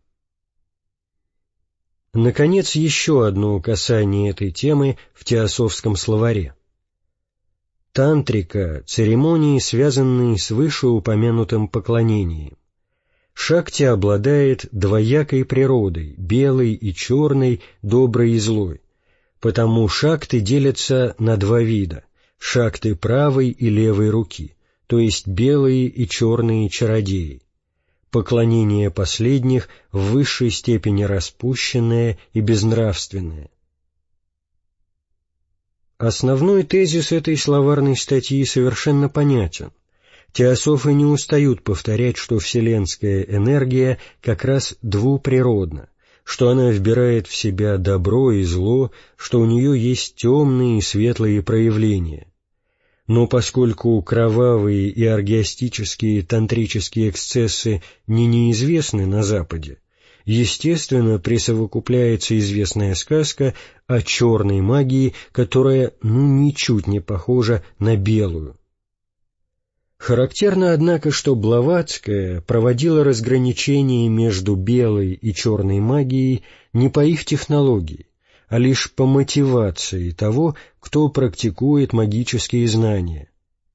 Наконец, еще одно касание этой темы в теософском словаре. Тантрика – церемонии, связанные с вышеупомянутым поклонением. Шакти обладает двоякой природой, белой и черной, доброй и злой, потому шакты делятся на два вида – шакты правой и левой руки, то есть белые и черные чародеи. Поклонение последних в высшей степени распущенное и безнравственное. Основной тезис этой словарной статьи совершенно понятен. Теософы не устают повторять, что вселенская энергия как раз двуприродна, что она вбирает в себя добро и зло, что у нее есть темные и светлые проявления. Но поскольку кровавые и оргиастические тантрические эксцессы не неизвестны на Западе, естественно, присовокупляется известная сказка о черной магии, которая ну ничуть не похожа на белую. Характерно, однако, что Блаватская проводила разграничение между белой и черной магией не по их технологии, а лишь по мотивации того, кто практикует магические знания.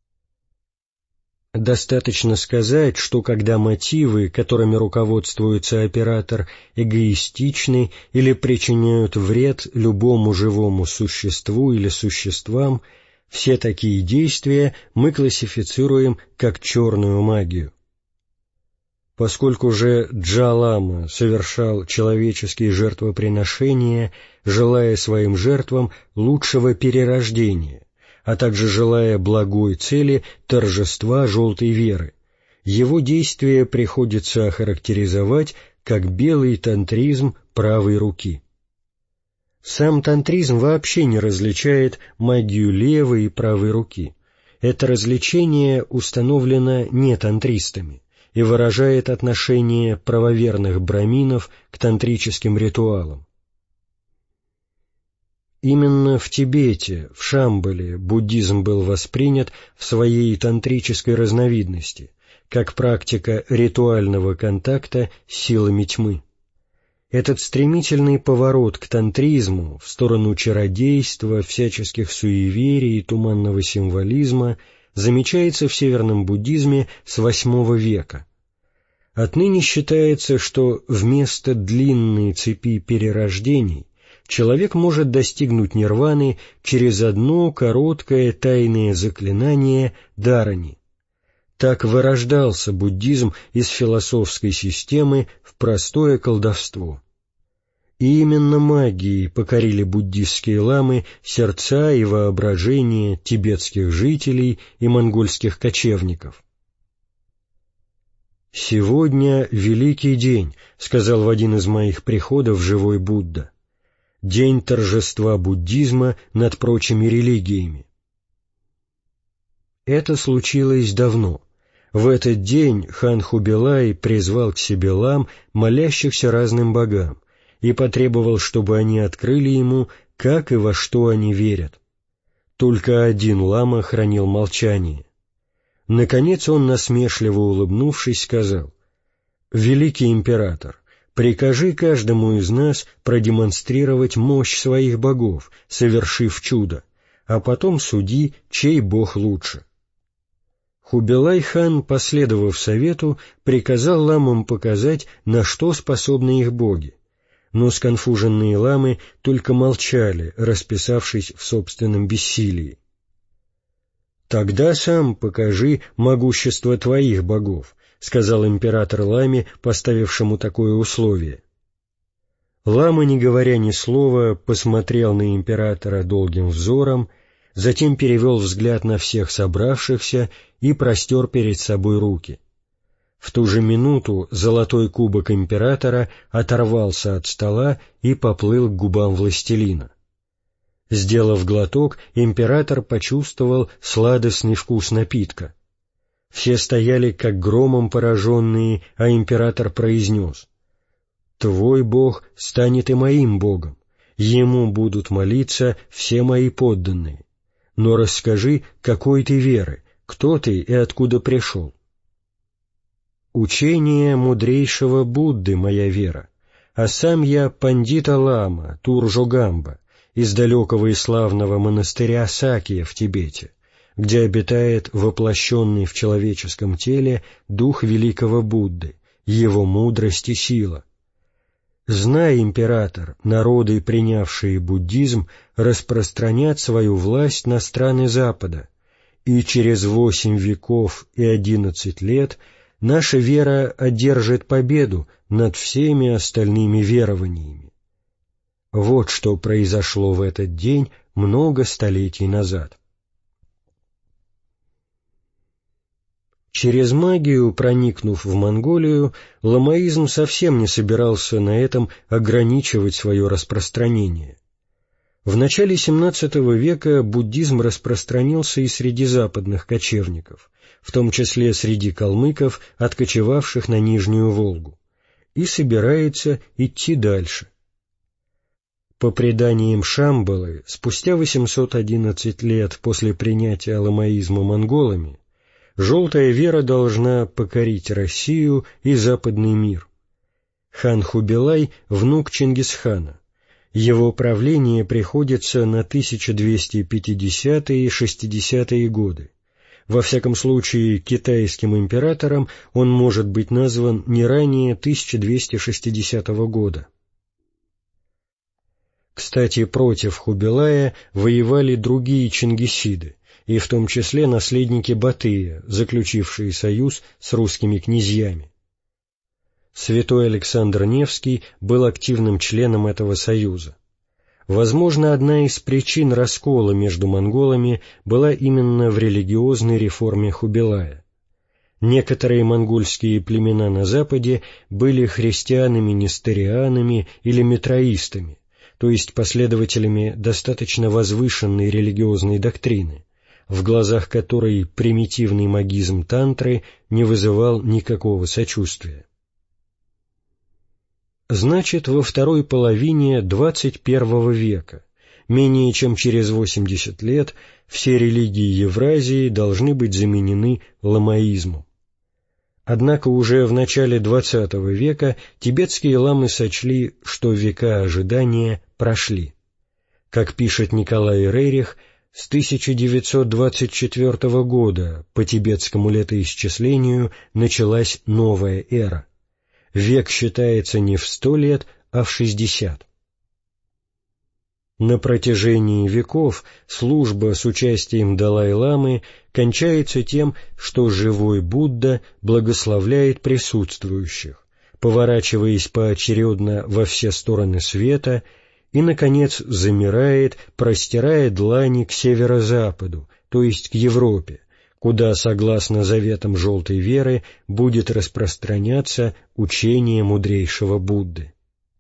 Достаточно сказать, что когда мотивы, которыми руководствуется оператор, эгоистичны или причиняют вред любому живому существу или существам, все такие действия мы классифицируем как черную магию. Поскольку же Джа-лама совершал человеческие жертвоприношения, желая своим жертвам лучшего перерождения, а также желая благой цели торжества желтой веры, его действия приходится охарактеризовать как белый тантризм правой руки. Сам тантризм вообще не различает магию левой и правой руки. Это различение установлено не тантристами и выражает отношение правоверных браминов к тантрическим ритуалам. Именно в Тибете, в Шамбале, буддизм был воспринят в своей тантрической разновидности, как практика ритуального контакта с силами тьмы. Этот стремительный поворот к тантризму в сторону чародейства, всяческих суеверий и туманного символизма замечается в северном буддизме с восьмого века. Отныне считается, что вместо длинной цепи перерождений человек может достигнуть нирваны через одно короткое тайное заклинание дарани. Так вырождался буддизм из философской системы в простое колдовство. И именно магией покорили буддистские ламы сердца и воображение тибетских жителей и монгольских кочевников. «Сегодня великий день», — сказал в один из моих приходов живой Будда, — «день торжества буддизма над прочими религиями». Это случилось давно. В этот день хан Хубилай призвал к себе лам, молящихся разным богам, и потребовал, чтобы они открыли ему, как и во что они верят. Только один лама хранил молчание. Наконец он, насмешливо улыбнувшись, сказал: «Великий император, прикажи каждому из нас продемонстрировать мощь своих богов, совершив чудо, а потом суди, чей бог лучше». Хубилай-хан, последовав совету, приказал ламам показать, на что способны их боги, но сконфуженные ламы только молчали, расписавшись в собственном бессилии. «Тогда сам покажи могущество твоих богов», — сказал император ламе, поставившему такое условие. Лама, не говоря ни слова, посмотрел на императора долгим взором, затем перевел взгляд на всех собравшихся и простер перед собой руки. В ту же минуту золотой кубок императора оторвался от стола и поплыл к губам властелина. Сделав глоток, император почувствовал сладостный вкус напитка. Все стояли как громом пораженные, а император произнес: «Твой бог станет и моим богом, ему будут молиться все мои подданные. Но расскажи, какой ты веры, кто ты и откуда пришел». «Учение мудрейшего Будды моя вера, а сам я пандита лама Туржогамба из далекого и славного монастыря Сакия в Тибете, где обитает воплощенный в человеческом теле дух великого Будды, его мудрость и сила. Знай, император, народы, принявшие буддизм, распространят свою власть на страны Запада, и через восемь веков и одиннадцать лет наша вера одержит победу над всеми остальными верованиями. Вот что произошло в этот день много столетий назад. Через магию, проникнув в Монголию, ламаизм совсем не собирался на этом ограничивать свое распространение. В начале семнадцатого века буддизм распространился и среди западных кочевников, в том числе среди калмыков, откочевавших на Нижнюю Волгу, и собирается идти дальше. По преданиям Шамбалы, спустя восемьсот одиннадцать лет после принятия ламаизма монголами, желтая вера должна покорить Россию и западный мир. Хан Хубилай – внук Чингисхана. Его правление приходится на тысяча двести пятидесятые и шестидесятые годы. Во всяком случае, китайским императором он может быть назван не ранее тысяча двести шестидесятого года. Кстати, против Хубилая воевали другие чингисиды, и в том числе наследники Батыя, заключившие союз с русскими князьями. Святой Александр Невский был активным членом этого союза. Возможно, одна из причин раскола между монголами была именно в религиозной реформе Хубилая. Некоторые монгольские племена на Западе были христианами-несторианами или митраистами, то есть последователями достаточно возвышенной религиозной доктрины, в глазах которой примитивный магизм тантры не вызывал никакого сочувствия. Значит, во второй половине двадцать первого века, менее чем через восемьдесят лет, все религии Евразии должны быть заменены ламаизмом. Однако уже в начале двадцатого века тибетские ламы сочли, что века ожидания прошли. Как пишет Николай Рерих, с тысяча девятьсот двадцать четвёртого года по тибетскому летоисчислению началась новая эра. Век считается не в сто лет, а в шестьдесят. На протяжении веков служба с участием Далай-ламы кончается тем, что живой Будда благословляет присутствующих, поворачиваясь поочередно во все стороны света, и, наконец, замирает, простирая длани к северо-западу, то есть к Европе, куда, согласно заветам желтой веры, будет распространяться учение мудрейшего Будды.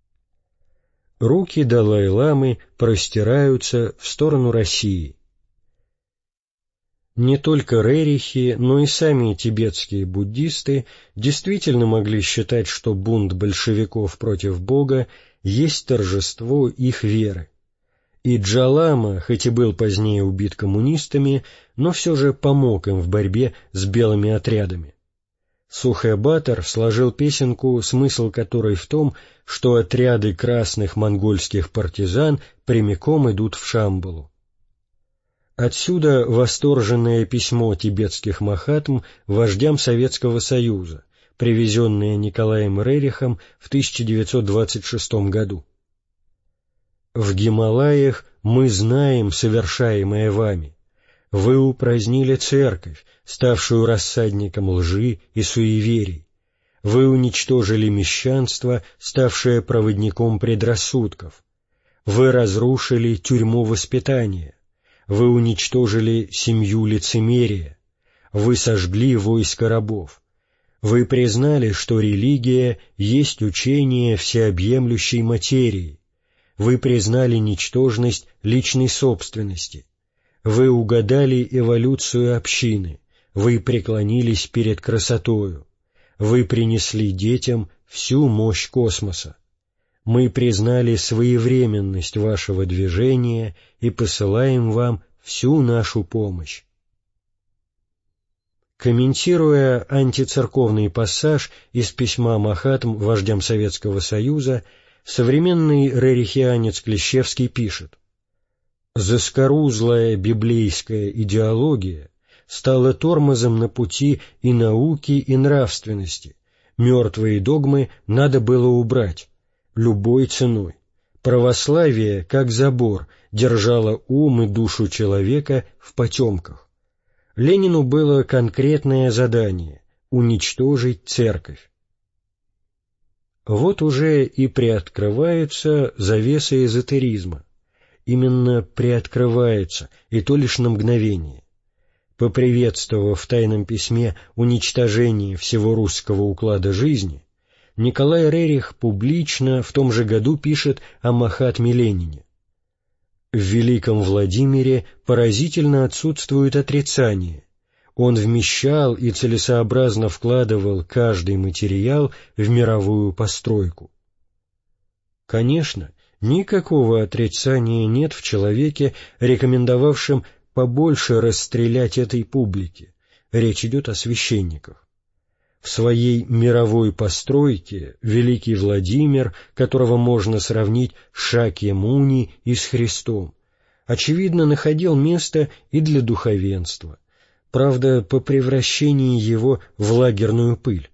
Руки Далай-ламы простираются в сторону России. Не только рерихи, но и сами тибетские буддисты действительно могли считать, что бунт большевиков против Бога есть торжество их веры. И Джалама, хоть и был позднее убит коммунистами, но все же помог им в борьбе с белыми отрядами. Сухэ-Батор сложил песенку, смысл которой в том, что отряды красных монгольских партизан прямиком идут в Шамбалу. Отсюда восторженное письмо тибетских махатм вождям Советского Союза, привезенное Николаем Рерихом в тысяча девятьсот двадцать шестом году. «В Гималаях мы знаем совершаемое вами. Вы упразднили церковь, ставшую рассадником лжи и суеверий. Вы уничтожили мещанство, ставшее проводником предрассудков. Вы разрушили тюрьму воспитания. Вы уничтожили семью лицемерия. Вы сожгли войско рабов. Вы признали, что религия есть учение всеобъемлющей материи. Вы признали ничтожность личной собственности. Вы угадали эволюцию общины. Вы преклонились перед красотою. Вы принесли детям всю мощь космоса. Мы признали своевременность вашего движения и посылаем вам всю нашу помощь». Комментируя антицерковный пассаж из письма махатм вождям Советского Союза, современный рерихианец Клещевский пишет: «Заскорузлая библейская идеология стала тормозом на пути и науки, и нравственности. Мертвые догмы надо было убрать, любой ценой. Православие, как забор, держало ум и душу человека в потемках. Ленину было конкретное задание — уничтожить церковь». Вот уже и приоткрываются завесы эзотеризма, именно приоткрывается, и то лишь на мгновение. Поприветствовав в тайном письме уничтожение всего русского уклада жизни, Николай Рерих публично в том же году пишет о Махатме Ленине. В Великом Владимире поразительно отсутствует отрицание. Он вмещал и целесообразно вкладывал каждый материал в мировую постройку. Конечно, никакого отрицания нет в человеке, рекомендовавшем побольше расстрелять этой публике. Речь идет о священниках. В своей мировой постройке великий Владимир, которого можно сравнить с Шакья-Муни и с Христом, очевидно находил место и для духовенства, правда, по превращении его в лагерную пыль.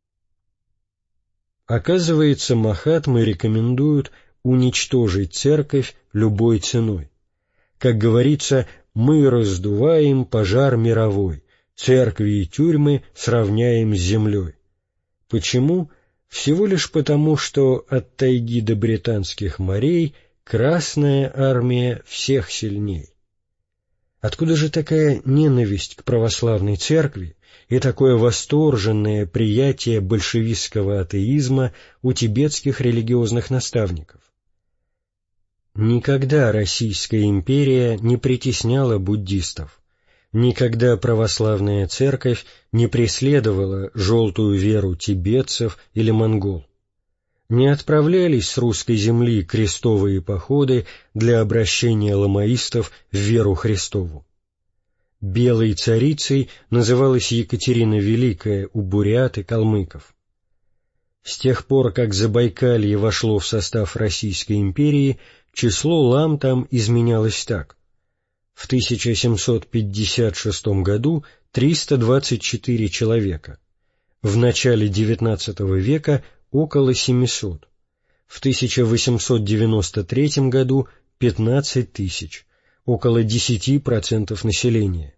Оказывается, Махатмы рекомендуют уничтожить церковь любой ценой. Как говорится, мы раздуваем пожар мировой, церкви и тюрьмы сравняем с землей. Почему? Всего лишь потому, что от тайги до британских морей Красная Армия всех сильней. Откуда же такая ненависть к православной церкви и такое восторженное приятие большевистского атеизма у тибетских религиозных наставников? Никогда Российская империя не притесняла буддистов. Никогда православная церковь не преследовала желтую веру тибетцев или монгол. Не отправлялись с русской земли крестовые походы для обращения ламаистов в веру Христову. Белой царицей называлась Екатерина Великая у бурят и калмыков. С тех пор, как Забайкалье вошло в состав Российской империи, число лам там изменялось так. В тысяча семьсот пятьдесят шестом году триста двадцать четыре человека, в начале девятнадцатого века около семисот, в тысяча восемьсот девяносто третьем году пятнадцать тысяч, около десять процентов населения.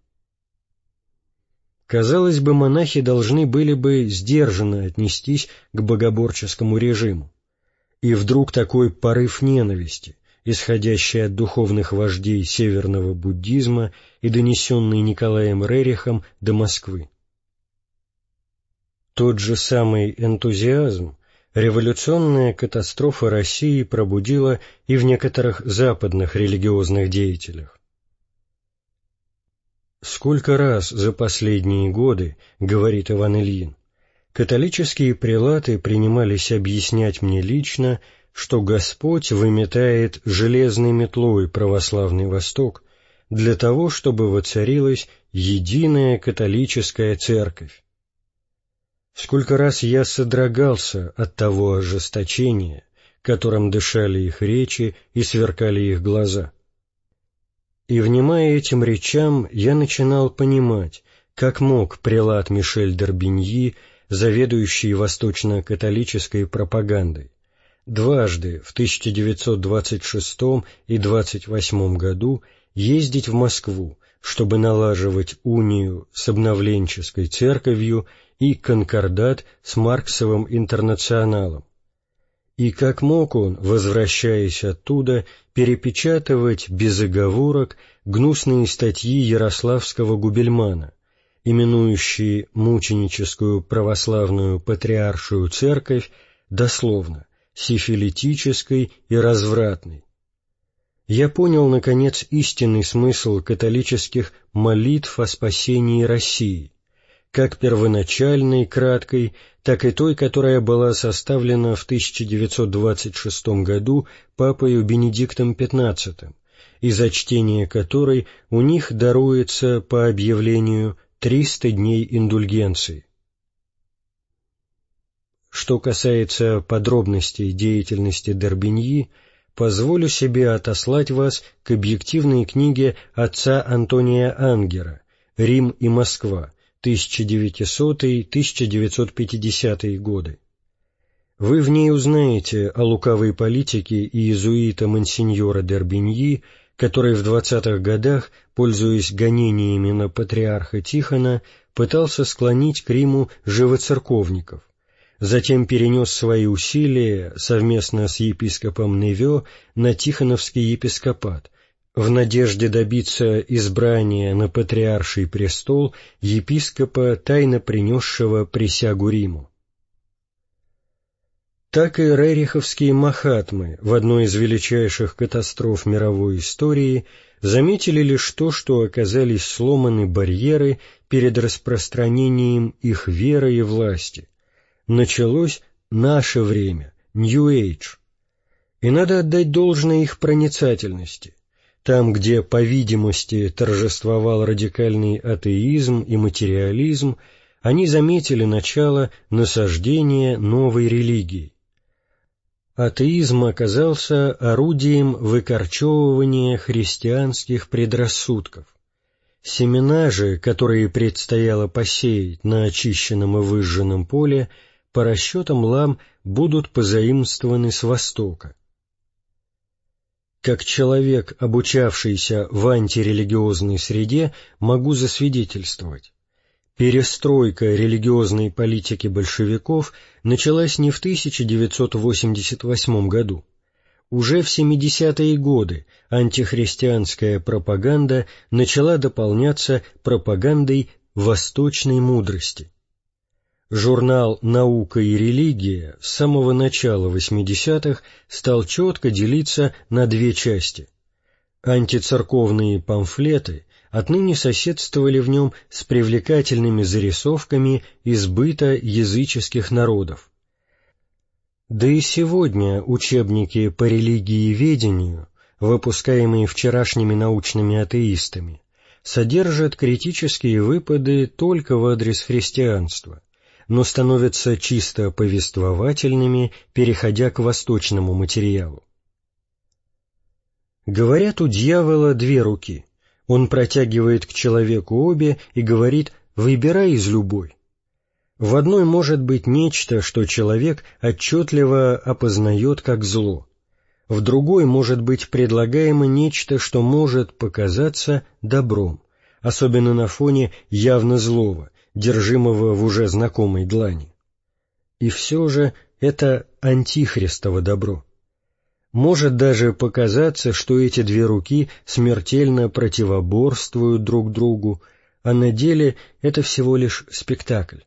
Казалось бы, монахи должны были бы сдержанно отнестись к богоборческому режиму. И вдруг такой порыв ненависти, исходящий от духовных вождей северного буддизма и донесенный Николаем Рерихом до Москвы. Тот же самый энтузиазм революционная катастрофа России пробудила и в некоторых западных религиозных деятелях. «Сколько раз за последние годы, — говорит Иван Ильин, — католические прелаты принимались объяснять мне лично, что Господь выметает железной метлой православный Восток для того, чтобы воцарилась единая католическая церковь. Сколько раз я содрогался от того ожесточения, которым дышали их речи и сверкали их глаза. И, внимая этим речам, я начинал понимать, как мог прелат Мишель д'Орбиньи, заведующий восточно-католической пропагандой, дважды в тысяча девятьсот двадцать шестом и двадцать восьмом году ездить в Москву, чтобы налаживать унию с обновленческой церковью и конкордат с Марксовым интернационалом. И как мог он, возвращаясь оттуда, перепечатывать без оговорок гнусные статьи ярославского Губельмана, именующие мученическую православную патриаршую церковь дословно сифилитической и развратной. Я понял, наконец, истинный смысл католических молитв о спасении России, как первоначальной, краткой, так и той, которая была составлена в тысяча девятьсот двадцать шестом году папою Бенедиктом пятнадцатым, и за чтение которой у них даруется по объявлению триста дней индульгенции. Что касается подробностей деятельности д'Орбиньи, позволю себе отослать вас к объективной книге отца Антония Ангера «Рим и Москва», тысяча девятисотый — тысяча девятьсот пятидесятые годы. Вы в ней узнаете о лукавой политике иезуита монсеньора д'Орбиньи, который в двадцатых годах, пользуясь гонениями на патриарха Тихона, пытался склонить к Риму живоцерковников, затем перенес свои усилия совместно с епископом Неве на Тихоновский епископат, в надежде добиться избрания на патриарший престол епископа, тайно принесшего присягу Риму. Так и рериховские махатмы в одной из величайших катастроф мировой истории заметили лишь то, что оказались сломаны барьеры перед распространением их веры и власти. Началось наше время, New Age. И надо отдать должное их проницательности. Там, где, по видимости, торжествовал радикальный атеизм и материализм, они заметили начало насаждения новой религии. Атеизм оказался орудием выкорчевывания христианских предрассудков. Семена же, которые предстояло посеять на очищенном и выжженном поле, по расчетам лам будут позаимствованы с Востока. Как человек, обучавшийся в антирелигиозной среде, могу засвидетельствовать. Перестройка религиозной политики большевиков началась не в тысяча девятьсот восемьдесят восьмом году. Уже в семидесятые годы антихристианская пропаганда начала дополняться пропагандой восточной мудрости. Журнал «Наука и религия» с самого начала восьмидесятых стал четко делиться на две части. Антицерковные памфлеты отныне соседствовали в нем с привлекательными зарисовками из быта языческих народов. Да и сегодня учебники по религиеведению, выпускаемые вчерашними научными атеистами, содержат критические выпады только в адрес христианства, но становятся чисто повествовательными, переходя к восточному материалу. Говорят, у дьявола две руки. Он протягивает к человеку обе и говорит: «Выбирай из любой». В одной может быть нечто, что человек отчетливо опознает как зло. В другой может быть предлагаемо нечто, что может показаться добром, особенно на фоне явно злого, держимого в уже знакомой длани. И все же это антихристово добро. Может даже показаться, что эти две руки смертельно противоборствуют друг другу, а на деле это всего лишь спектакль.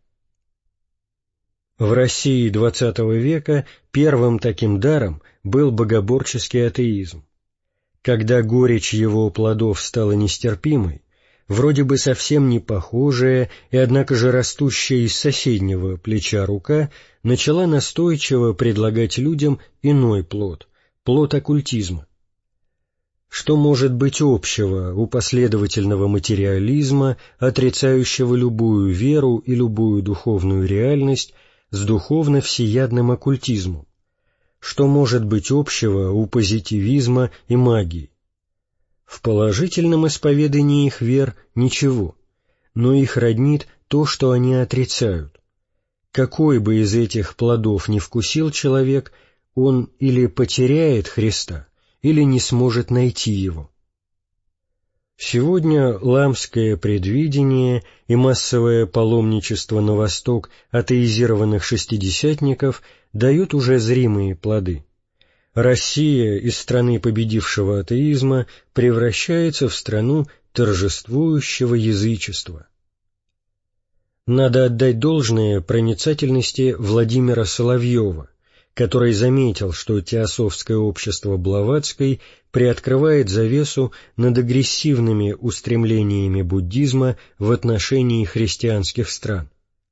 В России двадцатого века первым таким даром был богоборческий атеизм. Когда горечь его плодов стала нестерпимой, вроде бы совсем не похожая и однако же растущая из соседнего плеча рука начала настойчиво предлагать людям иной плод — плод оккультизма. Что может быть общего у последовательного материализма, отрицающего любую веру и любую духовную реальность, с духовно-всеядным оккультизмом? Что может быть общего у позитивизма и магии? В положительном исповедании их вер ничего, но их роднит то, что они отрицают. Какой бы из этих плодов ни вкусил человек, он или потеряет Христа, или не сможет найти Его. Сегодня ламское предвидение и массовое паломничество на восток атеизированных шестидесятников дают уже зримые плоды. Россия из страны победившего атеизма превращается в страну торжествующего язычества. Надо отдать должное проницательности Владимира Соловьева, который заметил, что теософское общество Блаватской приоткрывает завесу над агрессивными устремлениями буддизма в отношении христианских стран.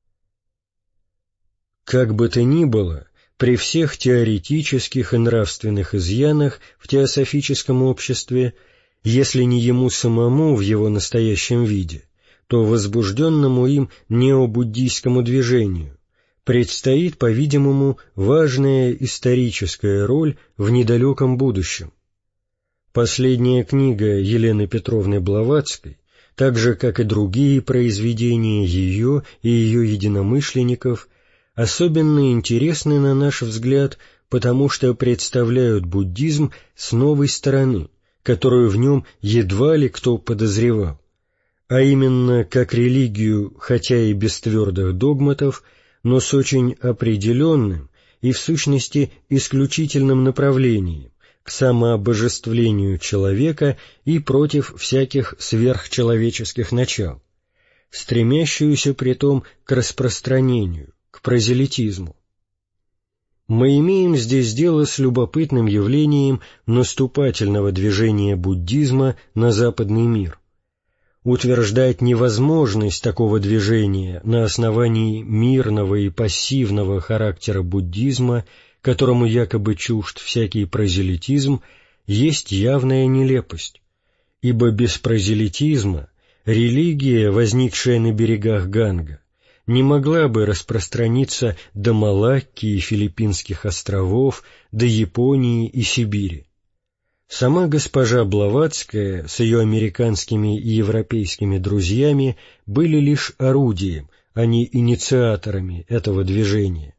Как бы то ни было, при всех теоретических и нравственных изъянах в теософическом обществе, если не ему самому в его настоящем виде, то возбужденному им необуддийскому движению, предстоит, по-видимому, важная историческая роль в недалеком будущем. Последняя книга Елены Петровны Блаватской, так же, как и другие произведения ее и ее единомышленников, особенно интересны, на наш взгляд, потому что представляют буддизм с новой стороны, которую в нем едва ли кто подозревал, а именно как религию, хотя и без твердых догматов, но с очень определенным и, в сущности, исключительным направлением к самообожествлению человека и против всяких сверхчеловеческих начал, стремящуюся притом к распространению, к прозелитизму. Мы имеем здесь дело с любопытным явлением наступательного движения буддизма на западный мир. Утверждать невозможность такого движения на основании мирного и пассивного характера буддизма, которому якобы чужд всякий прозелитизм, есть явная нелепость, ибо без прозелитизма религия, возникшая на берегах Ганга, не могла бы распространиться до Малакки и Филиппинских островов, до Японии и Сибири. Сама госпожа Блаватская с ее американскими и европейскими друзьями были лишь орудием, а не инициаторами этого движения.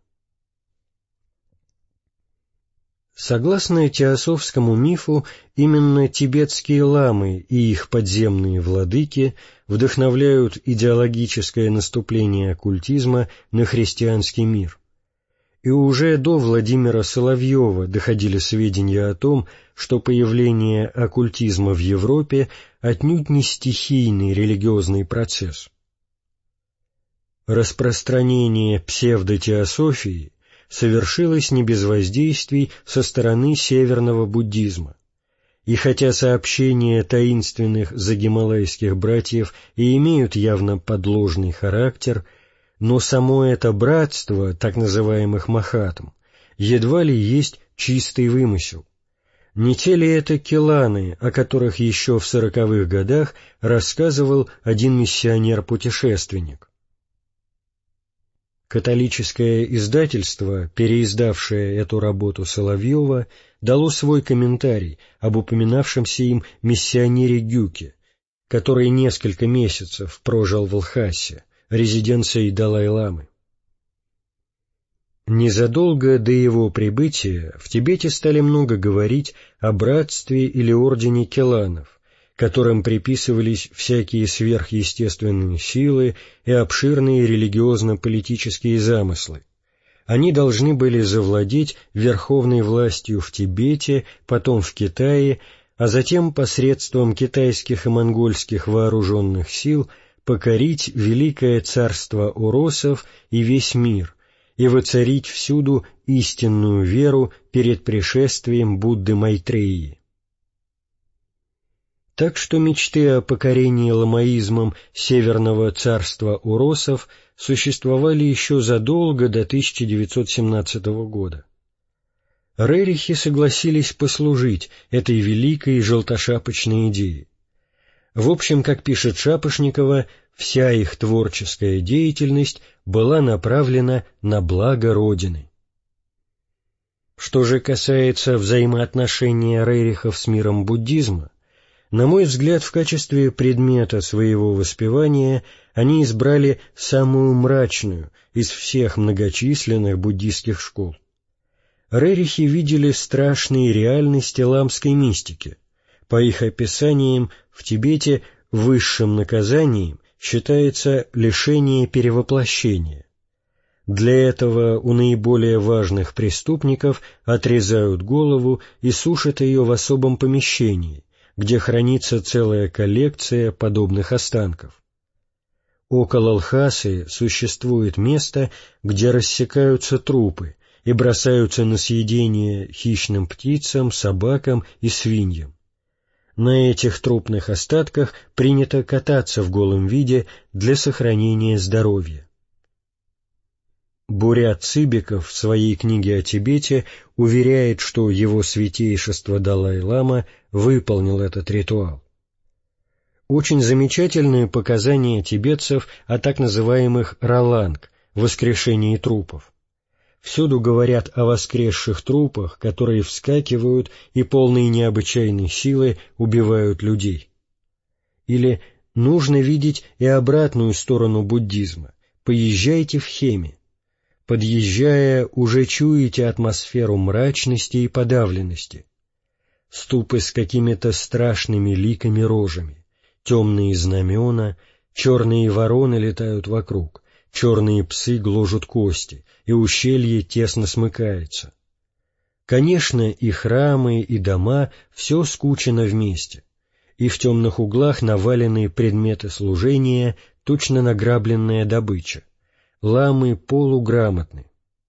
Согласно теософскому мифу, именно тибетские ламы и их подземные владыки вдохновляют идеологическое наступление оккультизма на христианский мир. И уже до Владимира Соловьева доходили сведения о том, что появление оккультизма в Европе отнюдь не стихийный религиозный процесс. Распространение псевдотеософии совершилось не без воздействий со стороны северного буддизма. И хотя сообщения таинственных загималайских братьев и имеют явно подложный характер, но само это братство, так называемых махатм, едва ли есть чистый вымысел. Не те ли это келаны, о которых еще в сороковых годах рассказывал один миссионер-путешественник? Католическое издательство, переиздавшее эту работу Соловьева, дало свой комментарий об упоминавшемся им миссионере Гюке, который несколько месяцев прожил в Лхасе, резиденции Далай-ламы. Незадолго до его прибытия в Тибете стали много говорить о братстве или ордене келанов, которым приписывались всякие сверхъестественные силы и обширные религиозно-политические замыслы. Они должны были завладеть верховной властью в Тибете, потом в Китае, а затем посредством китайских и монгольских вооруженных сил покорить великое царство уросов и весь мир и воцарить всюду истинную веру перед пришествием Будды Майтреи. Так что мечты о покорении ламаизмом Северного царства уросов существовали еще задолго до тысяча девятьсот семнадцатого года. Рерихи согласились послужить этой великой желтошапочной идее. В общем, как пишет Шапошникова, вся их творческая деятельность была направлена на благо Родины. Что же касается взаимоотношения рерихов с миром буддизма, на мой взгляд, в качестве предмета своего воспевания они избрали самую мрачную из всех многочисленных буддистских школ. Рерихи видели страшные реальности ламской мистики. По их описаниям, в Тибете высшим наказанием считается лишение перевоплощения. Для этого у наиболее важных преступников отрезают голову и сушат ее в особом помещении, где хранится целая коллекция подобных останков. Около Лхасы существует место, где рассекаются трупы и бросаются на съедение хищным птицам, собакам и свиньям. На этих трупных остатках принято кататься в голом виде для сохранения здоровья. Бурят Цыбиков в своей книге о Тибете уверяет, что его святейшество Далай-лама выполнил этот ритуал. Очень замечательные показания тибетцев о так называемых раланг, воскрешении трупов. Всюду говорят о воскресших трупах, которые вскакивают и полные необычайной силы убивают людей. Или нужно видеть и обратную сторону буддизма. Поезжайте в Хеме. Подъезжая, уже чуете атмосферу мрачности и подавленности. Ступы с какими-то страшными ликами рожами, темные знамена, черные вороны летают вокруг, черные псы гложут кости, и ущелье тесно смыкается. Конечно, и храмы, и дома — все скучено вместе, и в темных углах навалены предметы служения, точно награбленная добыча. Ламы полуграмотны.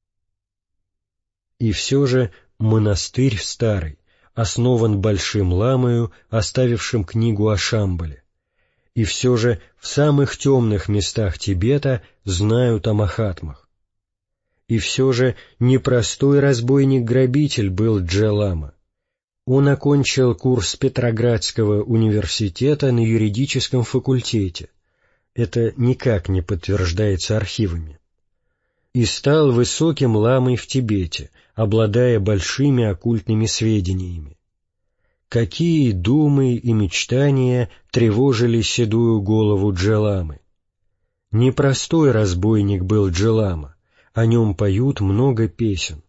И все же монастырь старый, основан большим ламою, оставившим книгу о Шамбале. И все же в самых темных местах Тибета знают о Махатмах. И все же непростой разбойник-грабитель был Дже-лама. Он окончил курс Петроградского университета на юридическом факультете. Это никак не подтверждается архивами. И стал высоким ламой в Тибете, обладая большими оккультными сведениями. Какие думы и мечтания тревожили седую голову Дже-ламы! Непростой разбойник был Дже-лама, о нем поют много песен.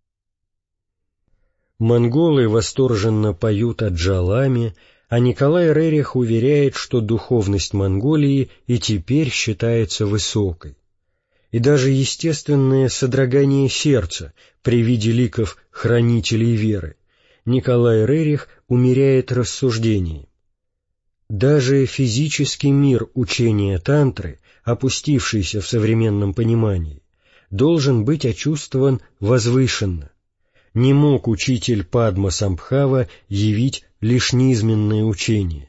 Монголы восторженно поют о Дже-ламе, а Николай Рерих уверяет, что духовность Монголии и теперь считается высокой. И даже естественное содрогание сердца при виде ликов хранителей веры Николай Рерих умеряет рассуждением. Даже физический мир учения тантры, опустившийся в современном понимании, должен быть очувствован возвышенно. Не мог учитель Падма Самбхава явить лишь низменное учение.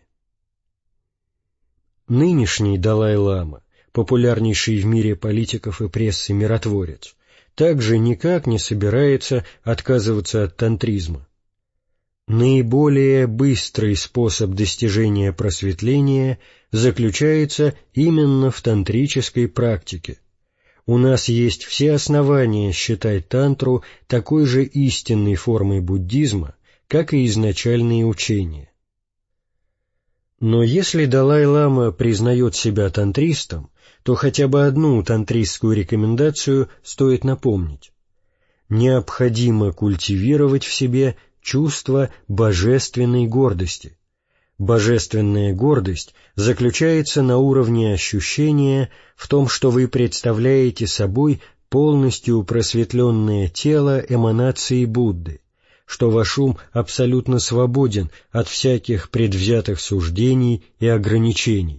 Нынешний Далай-лама, популярнейший в мире политиков и прессы миротворец, также никак не собирается отказываться от тантризма. Наиболее быстрый способ достижения просветления заключается именно в тантрической практике. У нас есть все основания считать тантру такой же истинной формой буддизма, как и изначальные учения. Но если Далай-лама признает себя тантристом, то хотя бы одну тантристскую рекомендацию стоит напомнить. Необходимо культивировать в себе чувство божественной гордости. Божественная гордость заключается на уровне ощущения в том, что вы представляете собой полностью просветленное тело эманации Будды, что ваш ум абсолютно свободен от всяких предвзятых суждений и ограничений.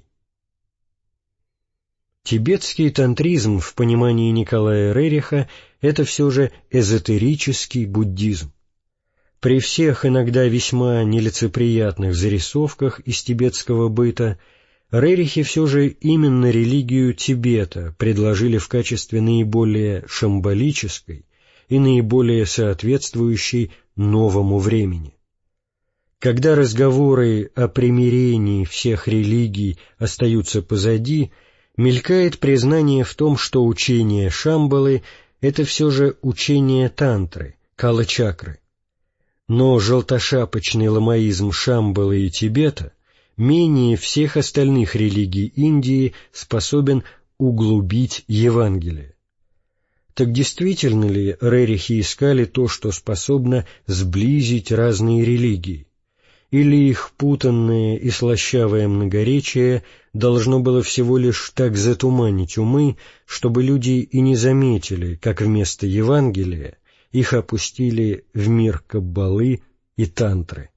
Тибетский тантризм в понимании Николая Рериха — это все же эзотерический буддизм. При всех иногда весьма нелицеприятных зарисовках из тибетского быта Рерихи все же именно религию Тибета предложили в качестве наиболее шамбалической и наиболее соответствующей новому времени. Когда разговоры о примирении всех религий остаются позади, мелькает признание в том, что учение Шамбалы — это все же учение тантры, кала-чакры. Но желтошапочный ламаизм Шамбалы и Тибета менее всех остальных религий Индии способен углубить Евангелие. Так действительно ли Рерихи искали то, что способно сблизить разные религии? Или их путанное и слащавое многоречие должно было всего лишь так затуманить умы, чтобы люди и не заметили, как вместо Евангелия их опустили в мир каббалы и тантры?